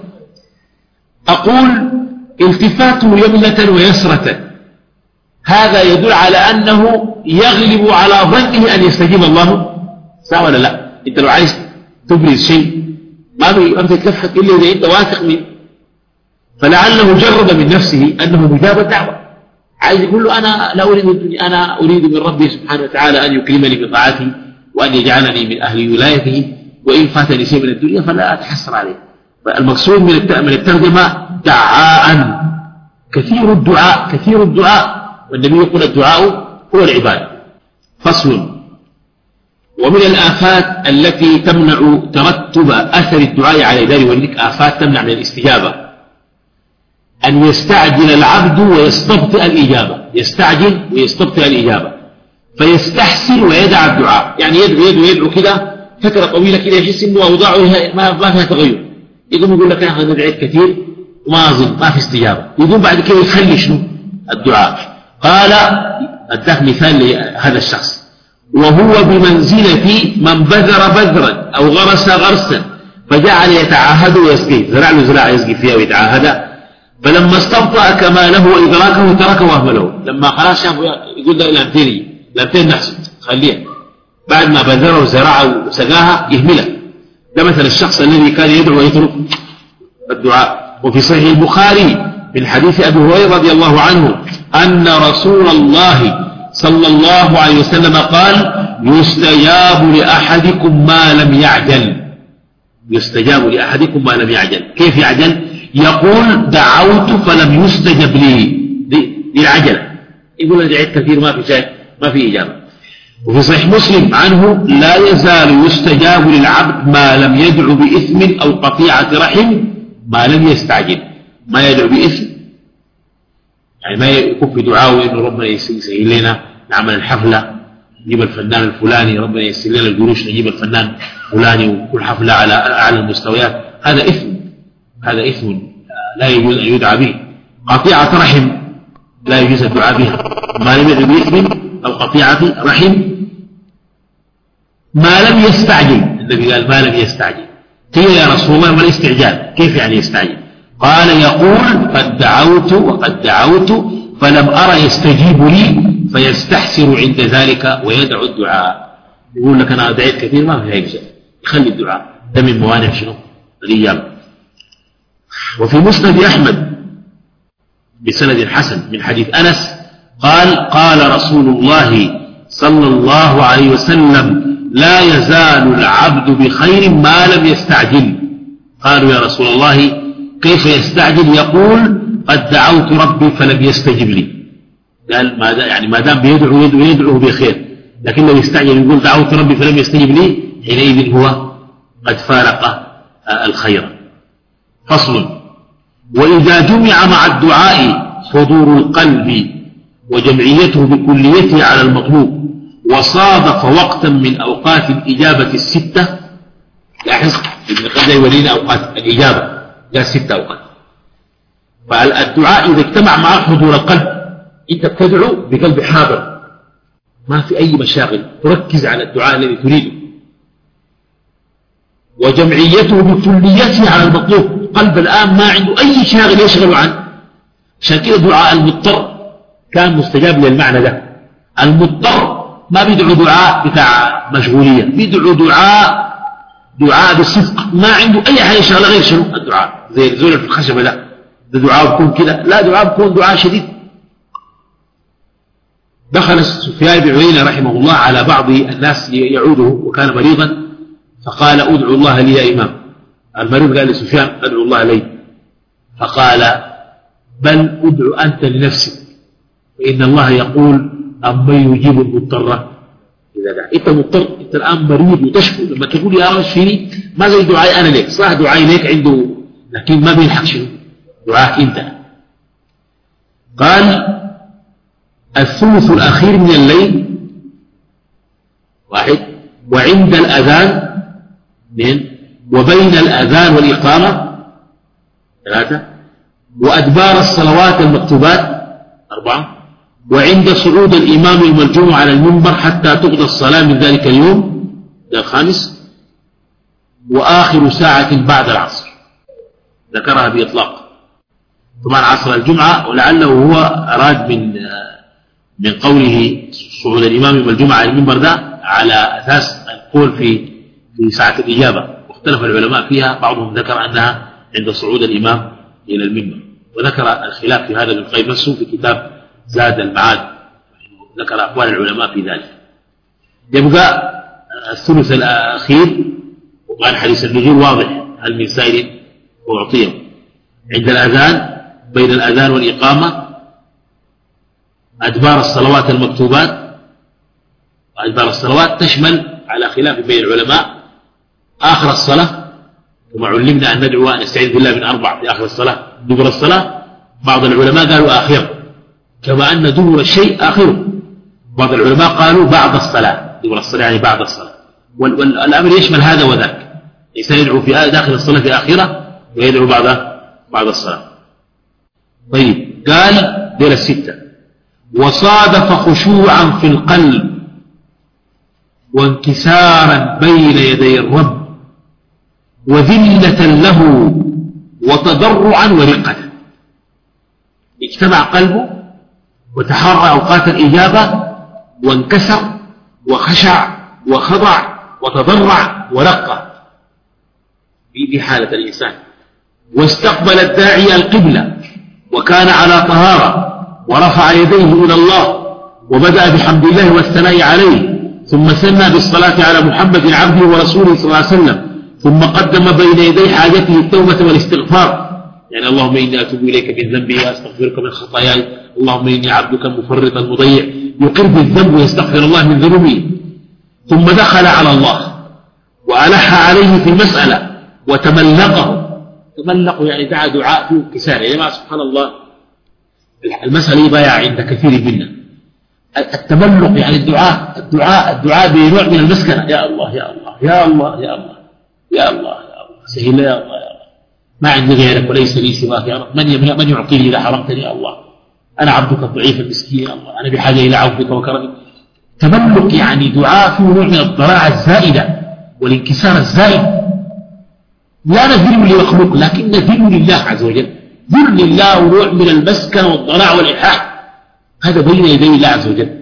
أقول: التفاته يمنة ويسرة هذا يدل على أنه يغلب على ظنه أن يستجيب الله، صح ولا لا؟ أنت لو عايز تبرز شيء ما بتتلفت إلا إذا أنت واثق منه، فلعله جرب من نفسه أنه مجاب الدعوة، عايز يقول له: أنا لا أريد الدنيا، أنا أريد من ربي سبحانه وتعالى أن يكرمني بطاعته وأن يجعلني من أهل ولايته، وإن فاتني شيء من الدنيا فلا أتحسر عليه. فالمقصود من الترجمة دعاء، كثير الدعاء، كثير الدعاء، والنبي يقول: الدعاء هو العبادة. فصل. ومن الآفات التي تمنع ترتب أثر الدعاء على ذلك، ولذلك آفات تمنع من الاستجابة: أن يستعجل العبد ويستبطئ الإجابة، يستعجل ويستبطئ الإجابة، فيستحسن ويدع الدعاء، يعني يدعو كده فترة طويلة كده يحس إنه أوضاعه ما فيها تغير، يقول لك أنا ندعيت كثير وما أظن ما في استجابة، يقوم بعد كده يخلي شنو الدعاء. قال أداك مثال لهذا الشخص: وهو بمنزلة من بذر بذرا أو غرس غرسا فجعل يتعاهد ويسقيه، زرع له زراعة يسقي فيها ويتعاهدها، فلما استبطأ كماله وإدراكه تركه وأهمله، لما خلاص شافه يقول له: لامتين نحسد خليها، بعد ما بذره وزرعه وسقاها يهملها. ده مثل الشخص الذي كان يدعو ويترك الدعاء. وفي صحيح البخاري من حديث أبي هريرة رضي الله عنه أن رسول الله صلى الله عليه وسلم قال: يستجاب لأحدكم ما لم يعجل، يستجاب لأحدكم ما لم يعجل. كيف يعجل؟ يقول: دعوت فلم يستجب لي، دي العجلة، يقول: أنا دعيت كثير ما في شيء، ما في إجابة. وفي صحيح مسلم عنه: لا يزال يستجاب للعبد ما لم يدعو بإثم أو قطيعة رحم ما لم يستعجل. ما يدعو بإثم يعني ما يكون في دعاءه إنه ربنا يسهل لنا نعمل الحفلة، نجيب الفنان الفلاني، ربنا يسهل لنا القروش نجيب الفنان الفلاني، وكل حفلة على أعلى المستويات، هذا إثم، هذا إثم لا يجوز أن يدعى به. قطيعة رحم لا يجوز الدعاء بها، ما لم يدعو بإثم أو قطيعة رحم ما لم يستعجل. النبي قال: ما لم يستعجل. قيل: يا رسول الله ما الاستعجال؟ كيف يعني يستعجل؟ قال: يقول: قد دعوت وقد دعوت فلم أرى يستجيب لي، فيستحسر عند ذلك ويدعو الدعاء. يقول لك: أنا دعيت كثير ما في هيك، يخلي الدعاء، ده من موانع شنو؟ الإجابة. وفي مسند أحمد بسند حسن من حديث أنس قال: قال رسول الله صلى الله عليه وسلم: لا يزال العبد بخير ما لم يستعجل. قالوا: يا رسول الله كيف يستعجل؟ يقول: قد دعوت ربي فلم يستجب لي. قال: ما دام بيدعو بخير، لكن لو يستعجل يقول: دعوت ربي فلم يستجب لي، حينئذ هو قد فارق الخير. فصل. وإذا جمع مع الدعاء حضور القلب وجمعيته بكليته على المطلوب، وصادف وقتا من أوقات الإجابة الستة، لاحظ ابن القيم يورينا أوقات الإجابة، قال 6 أوقات. فالدعاء إذا اجتمع معه حضور القلب، أنت بتدعو بقلب حاضر، ما في أي مشاغل، تركز على الدعاء الذي تريده، وجمعيته بكليته على المطلوب، قلب الآن ما عنده أي شاغل يشغل عنه. عشان كده دعاء المضطر كان مستجاب للمعنى ده. المضطر ما بيدعو دعاء بتاع مشغولية، بيدعو دعاء بالصدق، ما عنده أي حاجة شغلة غير شنو الدعاء، زي الزول في الخشبة ده دعاء بكون كده، لا دعاء بكون دعاء شديد. دخل سفيان بن عيينة رحمه الله على بعض الناس يعوده وكان مريضا، فقال ادعو الله لي يا إمام. المريض قال لسفيان ادعو الله لي، فقال بل ادعو أنت لنفسك، فإن الله يقول أمن يجيب المضطر إذا دعا. أنت مضطر، أنت الآن مريض وتشكو، لما تقول يا رب اشفيني ما زي دعائي أنا ليك، صح دعائي ليك عنده لكن ما بيلحق شنو دعاك أنت. قال الثلث الأخير من الليل واحد، وعند الأذان اثنين، وبين الأذان والإقامة ثلاثة، وأدبار الصلوات المكتوبات أربعة، وعند صعود الإمام يوم الجمعة على المنبر حتى تقضى الصلاة من ذلك اليوم الخامس، وآخر ساعة بعد العصر ذكرها بإطلاق. طبعا عصر الجمعة، ولعله هو أراد من قوله صعود الإمام يوم الجمعة على المنبر ده على أساس القول في ساعة الإجابة، واختلف العلماء فيها، بعضهم ذكر أنها عند صعود الإمام إلى المنبر، وذكر الخلاف في هذا ابن القيم نفسه في كتاب زاد المعاد، ذكر أقوال العلماء في ذلك. يبقى الثلث الأخير، وطبعا حديث النزول واضح، هل من سائل وأعطيه، عند الأذان، بين الأذان والإقامة، أدبار الصلوات المكتوبات. أدبار الصلوات تشمل على خلاف بين العلماء آخر الصلاة، وما علمنا أن ندعو نستعيذ بالله من أربع في آخر الصلاة، دبر الصلاة بعض العلماء قالوا آخره، كما أن دبر الشيء آخره، بعض العلماء قالوا بعد الصلاة، دبر الصلاة يعني بعد الصلاة، والأمر يشمل هذا وذاك، الإنسان يدعو في داخل الصلاة في آخرة ويدعو بعد الصلاة. طيب قال دير الستة، وصادف خشوعا في القلب وانكسارا بين يدي الرب وذلة له وتضرعا ورقة، اجتمع قلبه وتحرى أوقات الإجابة وانكسر وخشع وخضع وتضرع ورقة في حالة الإنسان، واستقبل الداعي القبلة وكان على طهارة ورفع يديه إلى الله وبدأ بحمد الله والثناء عليه، ثم ثنى بالصلاة على محمد عبده ورسوله صلى الله عليه وسلم، ثم قدم بين يدي حاجته التوبة والاستغفار، يعني اللهم إني أتوب إليك من ذنبي وأستغفرك من خطاياي، اللهم إني عبدك المفرط المضيع، يقر بالذنب ويستغفر الله من ذنوبه. ثم دخل على الله وألح عليه في المسألة وتملقه، تملقه يعني دعا دعاء فيه انكسار. يا جماعة سبحان الله المسألة ضايعة عند كثير منا، التملق يعني الدعاء بنوع من المسكنة، يا الله يا الله يا الله يا الله يا الله يا الله سهل يا الله يا الله، ما عندي غيرك وليس لي سواك يا رب، من يعطيني إذا حرمتني يا الله، أنا عبدك الضعيف المسكين يا الله، أنا بحاجة إلى عفوك وكرمك. تملق يعني دعاء فيه نوع من الضراعة الزائدة والانكسار الزائد، لا نذل لمخلوق لكن نذل لله عز وجل، ذل لله ونوع من المسكن والضراع والإلحاح، هذا بين يدي الله عز وجل.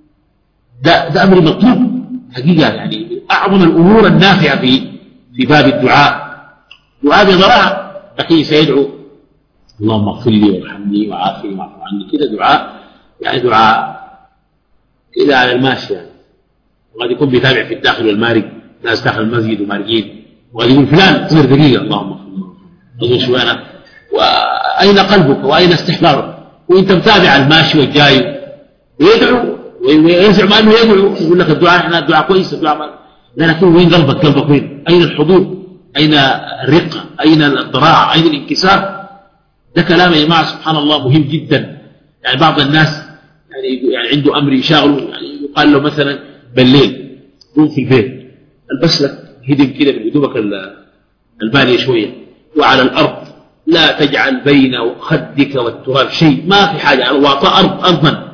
ده أمر مطلوب حقيقة، يعني من أعظم الأمور النافعة في باب الدعاء. دعاء بضراعة، لكن سيدعو اللهم اغفر لي وارحمني وعافني واعف عني، كده دعاء يعني دعاء كده على الماشي يعني. وقد يكون بيتابع في الداخل والمارق، ناس داخل المسجد ومارقين، وقد يقول فلان اصبر دقيقة اللهم اغفر شوي أنا، وأين قلبك وأين استحضارك وأنت متابع الماشي والجاي، ويدعو ويزعم أنه يدعو، يقول لك الدعاء احنا الدعاء كويس الدعاء ما، لكن وين قلبك وين؟ أين الحضور؟ أين الرقة؟ أين الضراعة؟ أين الانكسار؟ ده كلام يا جماعة سبحان الله مهم جدا. يعني بعض الناس يعني عنده أمر يشاغله، يعني يقال له مثلا بالليل قوم في البيت البس لك هدم كده بهدومك البالية شوية، وعلى الأرض لا تجعل بين خدك والتراب شيء، ما في حاجة، واطأ أرضا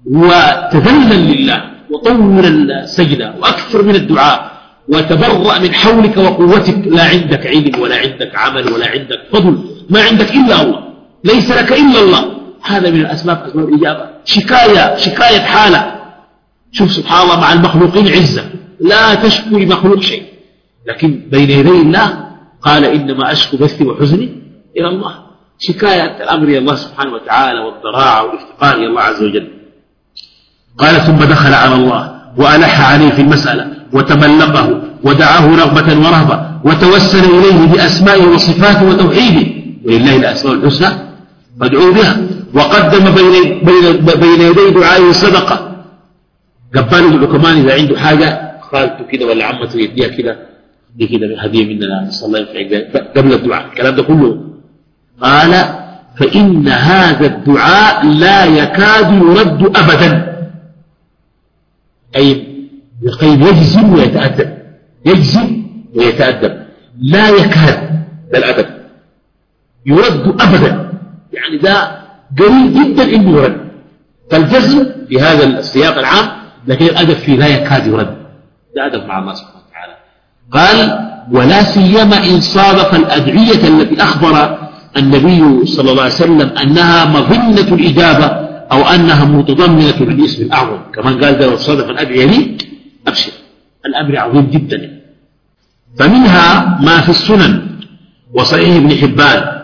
وتذلل لله وطول السجدة وأكثر من الدعاء وتبرأ من حولك وقوتك، لا عندك علم ولا عندك عمل ولا عندك فضل، ما عندك إلا الله، ليس لك إلا الله. هذا من الأسباب، أسباب الإجابة. شكاية حالة، شوف سبحان الله مع المخلوقين عزة لا تشكو لمخلوق شيء، لكن بين يدي الله قال إنما أشكو بثي وحزني إلى الله، شكاية الأمر إلى الله سبحانه وتعالى والضراعة والافتقار إلى الله عز وجل. قال ثم دخل على الله وألح عليه في المسألة وتملقه ودعاه رغبة ورهبة وتوسل إليه بأسمائه وصفاته وتوحيده، ولله الأسماء الحسنى فادعوا بها، وقدم بين يدي دعائه صدقة، قبال يدعو كمان إذا عنده حاجة خالته كده ولا عمته يديها كده دي كده هدية مننا صلى الله عليه وسلم قبل الدعاء، الكلام ده كله. قال فإن هذا الدعاء لا يكاد يرد أبدا، أي بقيد يجزم ويتأدب، يجزم ويتأدب، لا يكاد بل أبدا يرد أبدا، يعني ده قليل جدا إنه يرد، فالجزم بهذا السياق العام، لكن الأدب فيه لا يكاد يرد، ده أدب مع الله سبحانه وتعالى. قال ولا سيما إن صادف الأدعية التي أخبر النبي صلى الله عليه وسلم أنها مظنة الإجابة أو أنها متضمنة للاسم الأعظم، كمان قال ده صادف الأدعية لي أبشر، الأمر عظيم جدا. فمنها ما في السنن وصحيح ابن حبان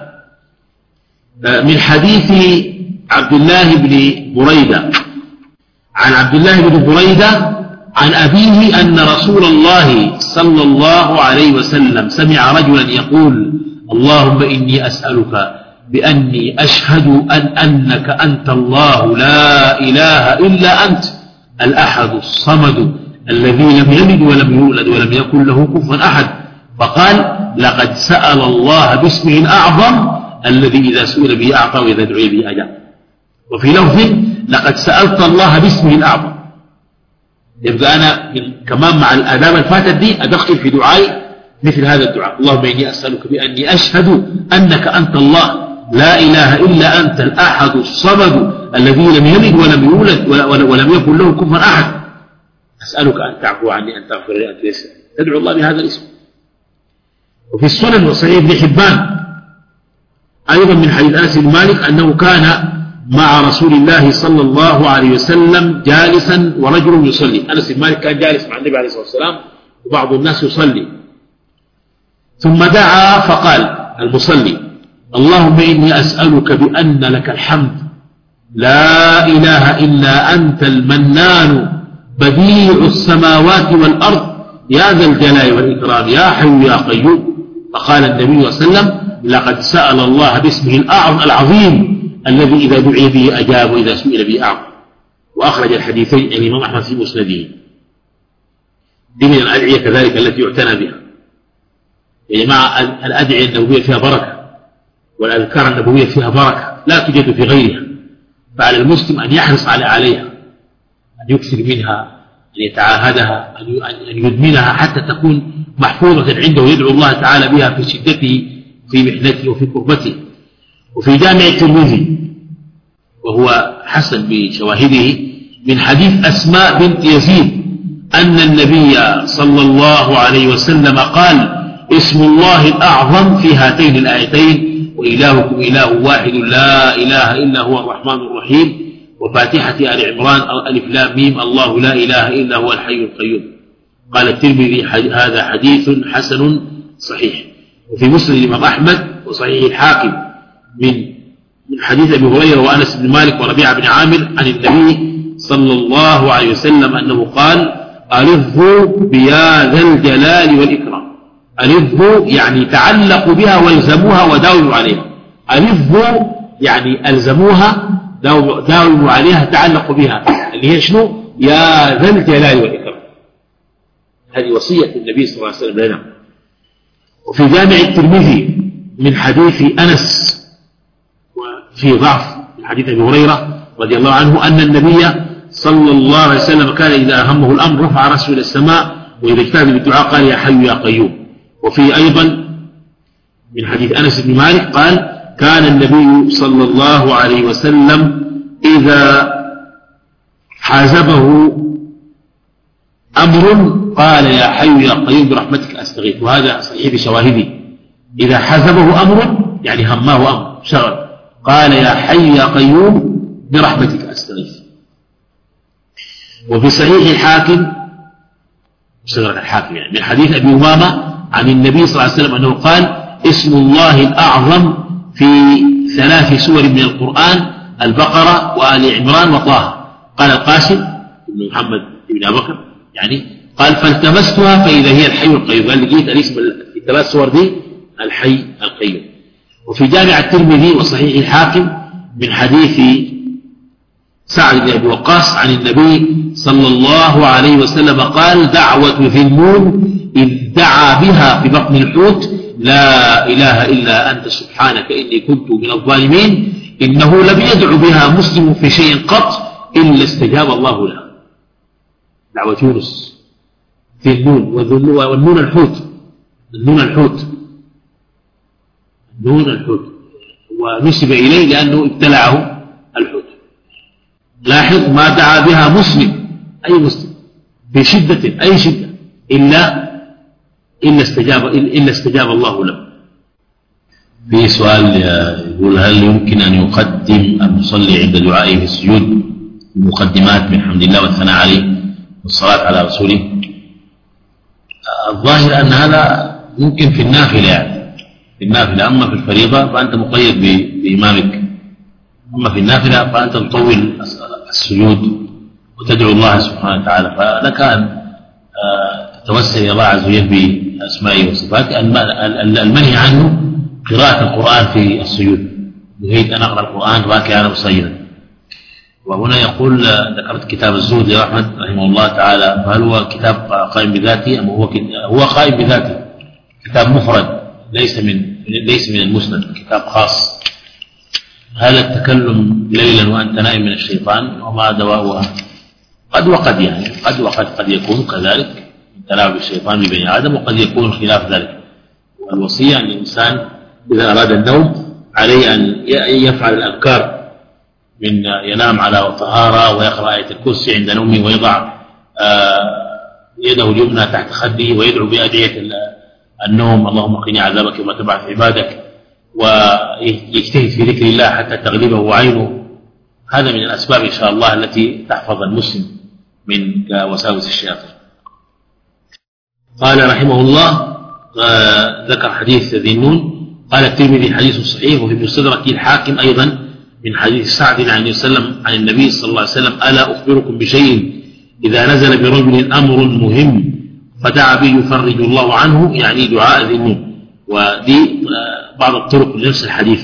من حديث عبد الله بن بريدة عن عبد الله بن بريدة عن أبيه أن رسول الله صلى الله عليه وسلم سمع رجلا يقول اللهم إني أسألك بأني أشهد أنك أنت الله لا إله إلا أنت الأحد الصمد الذي لم يلد ولم يولد ولم يكن له كفوا أحد، فقال لقد سأل الله باسمه الأعظم الذي إذا سئل به أعطى وإذا دعي به أجاب. وفي لفظ لقد سألت الله باسمه الأعظم. يبقى أنا كمان مع الآداب الفاتت دي أدخل في دعائي مثل هذا الدعاء، اللهم إني أسألك بأني أشهد أنك أنت الله لا إله إلا أنت الأحد الصمد الذي لم يلد ولم يولد ولم يكن له كفوا أحد، أسألك أن تعفو عني أن تغفر لي أن تيسر، تدعو الله بهذا الاسم. وفي السنن وصحيح ابن حبان أيضا من حديث أنس بن مالك أنه كان مع رسول الله صلى الله عليه وسلم جالسا ورجل يصلي. أنس بن مالك كان جالس مع النبي عليه الصلاة والسلام وبعض الناس يصلي، ثم دعا فقال المصلي اللهم إني أسألك بأن لك الحمد لا إله إلا أنت المنان بديع السماوات والأرض يا ذا الجلال والإكرام يا حي يا قيوم. فقال النبي صلى الله عليه وسلم لقد سأل الله باسمه العظيم الذي إذا دعي به أجاب وإذا سئل به أعطى. وأخرج الحديثين الإمام أحمد في مسنده. دي من الأدعية كذلك التي يعتنى بها يا جماعة. الأدعية النبوية فيها بركة والأذكار النبوية فيها بركة لا توجد في غيرها، فعلى المسلم أن يحرص عليها، أن يكثر منها، أن يتعاهدها، أن يدمنها حتى تكون محفوظة عنده ويدعو الله تعالى بها في شدته في محنته وفي كربته. وفي جامع الترمذي وهو حسن بشواهده من حديث أسماء بنت يزيد أن النبي صلى الله عليه وسلم قال اسم الله الأعظم في هاتين الآيتين وإلهكم إله واحد لا إله إلا هو الرحمن الرحيم وفاتحة آل عمران ألف لام ميم الله لا إله إلا هو الحي القيوم. قال الترمذي هذا حديث حسن صحيح. وفي مسند الإمام أحمد وصحيح الحاكم من حديث أبي هريرة وأنس بن مالك وربيعة بن عامر عن النبي صلى الله عليه وسلم أنه قال ألظوا بيا ذا الجلال والإكرام. ألظوا يعني تعلقوا بها والزموها وداوموا عليها. ألظوا يعني ألزموها داوموا عليها تعلقوا بها اللي هي شنو؟ يا ذا الجلال والإكرام. هذه وصية النبي صلى الله عليه وسلم لنا. وفي جامع الترمذي من حديث أنس وفي ضعف من حديث أبي هريرة رضي الله عنه أن النبي صلى الله عليه وسلم كان إذا همه الأمر رفع رأسه إلى السماء وإذا اجتهد بالدعاء قال يا حي يا قيوم. وفي أيضا من حديث أنس بن مالك قال كان النبي صلى الله عليه وسلم إذا حازبه أمر قال يا حي يا قيوم برحمتك أستغيث. وهذا صحيح بشواهده. إذا حازبه أمر يعني هماه أمر شغل قال يا حي يا قيوم برحمتك أستغيث. وفي صحيح الحاكم مستدرك الحاكم يعني من حديث أبي أمامة عن النبي صلى الله عليه وسلم أنه قال اسم الله الأعظم في 3 سور من القرآن البقرة وآل عمران وطه. قال القاسم بن محمد بن أبي بكر يعني قال فالتمستها فإذا هي الحي القيوم. قال لقيت الاسم في 3 سور دي الحي القيوم. وفي جامع الترمذي وصحيح الحاكم من حديث سعد بن أبي وقاص عن النبي صلى الله عليه وسلم قال دعوة ذي النون إذ دعا بها في بطن الحوت لا إله إلا أنت سبحانك إني كنت من الظالمين إنه لم يدع بها مسلم في شيء قط إلا استجاب الله له. دعوة يونس في النون والنون الحوت ونسب إليه لأنه ابتلعه الحوت. لاحظ ما دعا بها مسلم أي مسلم في شدة أي شدة إلا استجاب الله له. في سؤال يقول هل يمكن أن يقدم المصلي عند دعائه في السجود المقدمات من حمد الله والثناء عليه والصلاة على رسوله؟ الظاهر أن هذا ممكن في النافلة يعني في النافلة. أما في الفريضة فأنت مقيد بإمامك. أما في النافلة فأنت تطول السجود وتدعو الله سبحانه وتعالى. فلك أن تتوسل إلى الله عز وجل بأسمائه وصفاته. المنهي عنه قراءة القرآن في السجود نريد أن أقرأ القرآن راكعا وسجدا. وهنا يقول ذكرت كتاب الزهد لأحمد رحمه الله تعالى فهل هو كتاب قائم بذاته أم هو قائم بذاته كتاب مفرد ليس من المسند كتاب خاص. هل التكلم ليلا وأنت نائم من الشيطان وما دواؤها؟ قد وقد يعني قد يكون كذلك من تلاعب الشيطان ببني آدم وقد يكون خلاف ذلك. والوصية أن الإنسان إذا أراد النوم عليه أن يفعل الأذكار من ينام على طهارة ويقرأ آية الكرسي عند نومه ويضع يده اليمنى تحت خده ويدعو بأدعية النوم اللهم قني عذابك وما تبعث عبادك ويجتهد في ذكر الله حتى تغلبه عينه. هذا من الأسباب إن شاء الله التي تحفظ المسلم من وساوس الشياطين. قال رحمه الله ذكر حديث ذي النون. قال الترمذي حديث صحيح. وفي مستدرك الحاكم أيضا من حديث سعد عن النبي صلى الله عليه وسلم ألا أخبركم بشيء إذا نزل برجل أمر مهم فدعا به يفرج الله عنه يعني دعاء ذي النون. ودي بعض الطرق لنفس الحديث.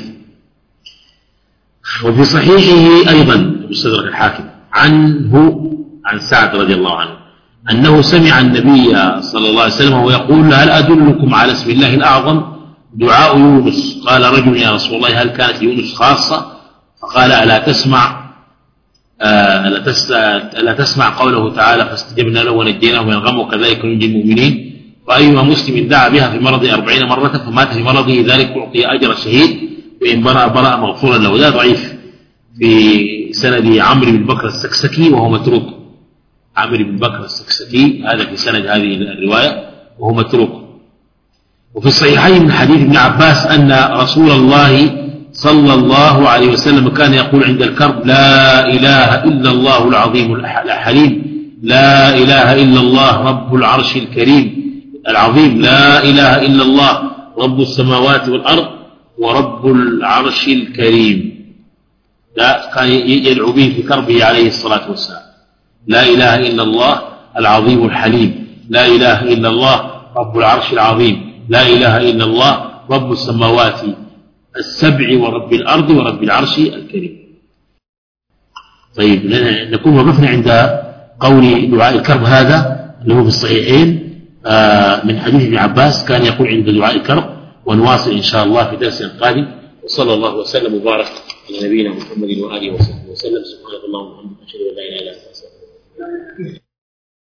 وفي صحيحه أيضا مستدرك الحاكم عن سعد رضي الله عنه أنه سمع النبي صلى الله عليه وسلم وهو يقول هل أدلكم على اسم الله الأعظم دعاء يونس؟ قال رجل يا رسول الله هل كانت يونس خاصة؟ فقال ألا تسمع قوله تعالى فاستجبنا له ونجيناه من الغم وكذلك ننجي المؤمنين. وأيما مسلم دعا بها في مرض 40 مرة فمات في مرضه ذلك أعطي أجر الشهيد وإن برأ مغفورا له. ده ضعيف في سند عمرو بن بكر السكسكي وهو متروك. عمرو بن بكر السكسكي هذا في سند هذه الرواية وهو متروك. وفي الصحيحين من حديث ابن عباس أن رسول الله صلى الله عليه وسلم كان يقول عند الكرب لا إله إلا الله العظيم الحليم لا إله إلا الله رب العرش الكريم العظيم لا إله إلا الله رب السماوات والأرض ورب العرش الكريم. لا كان يدعو به في كربه عليه الصلاة والسلام. لا إله إلا الله العظيم الحليم لا إله إلا الله رب العرش العظيم لا إله إلا الله رب السماوات السبع ورب الأرض ورب العرش الكريم. طيب نكون وقفنا عند قول دعاء الكرب هذا اللي هو في الصحيحين من حديث ابن عباس كان يقول عند دعاء الكرب. ونواصل إن شاء الله في درس قادم. وصلى الله وسلم وبارك على نبينا محمد وآله وصحبه وسلم. سبحانك اللهم وبحمدك أشهد أن لا إله إلا أنت أستغفرك.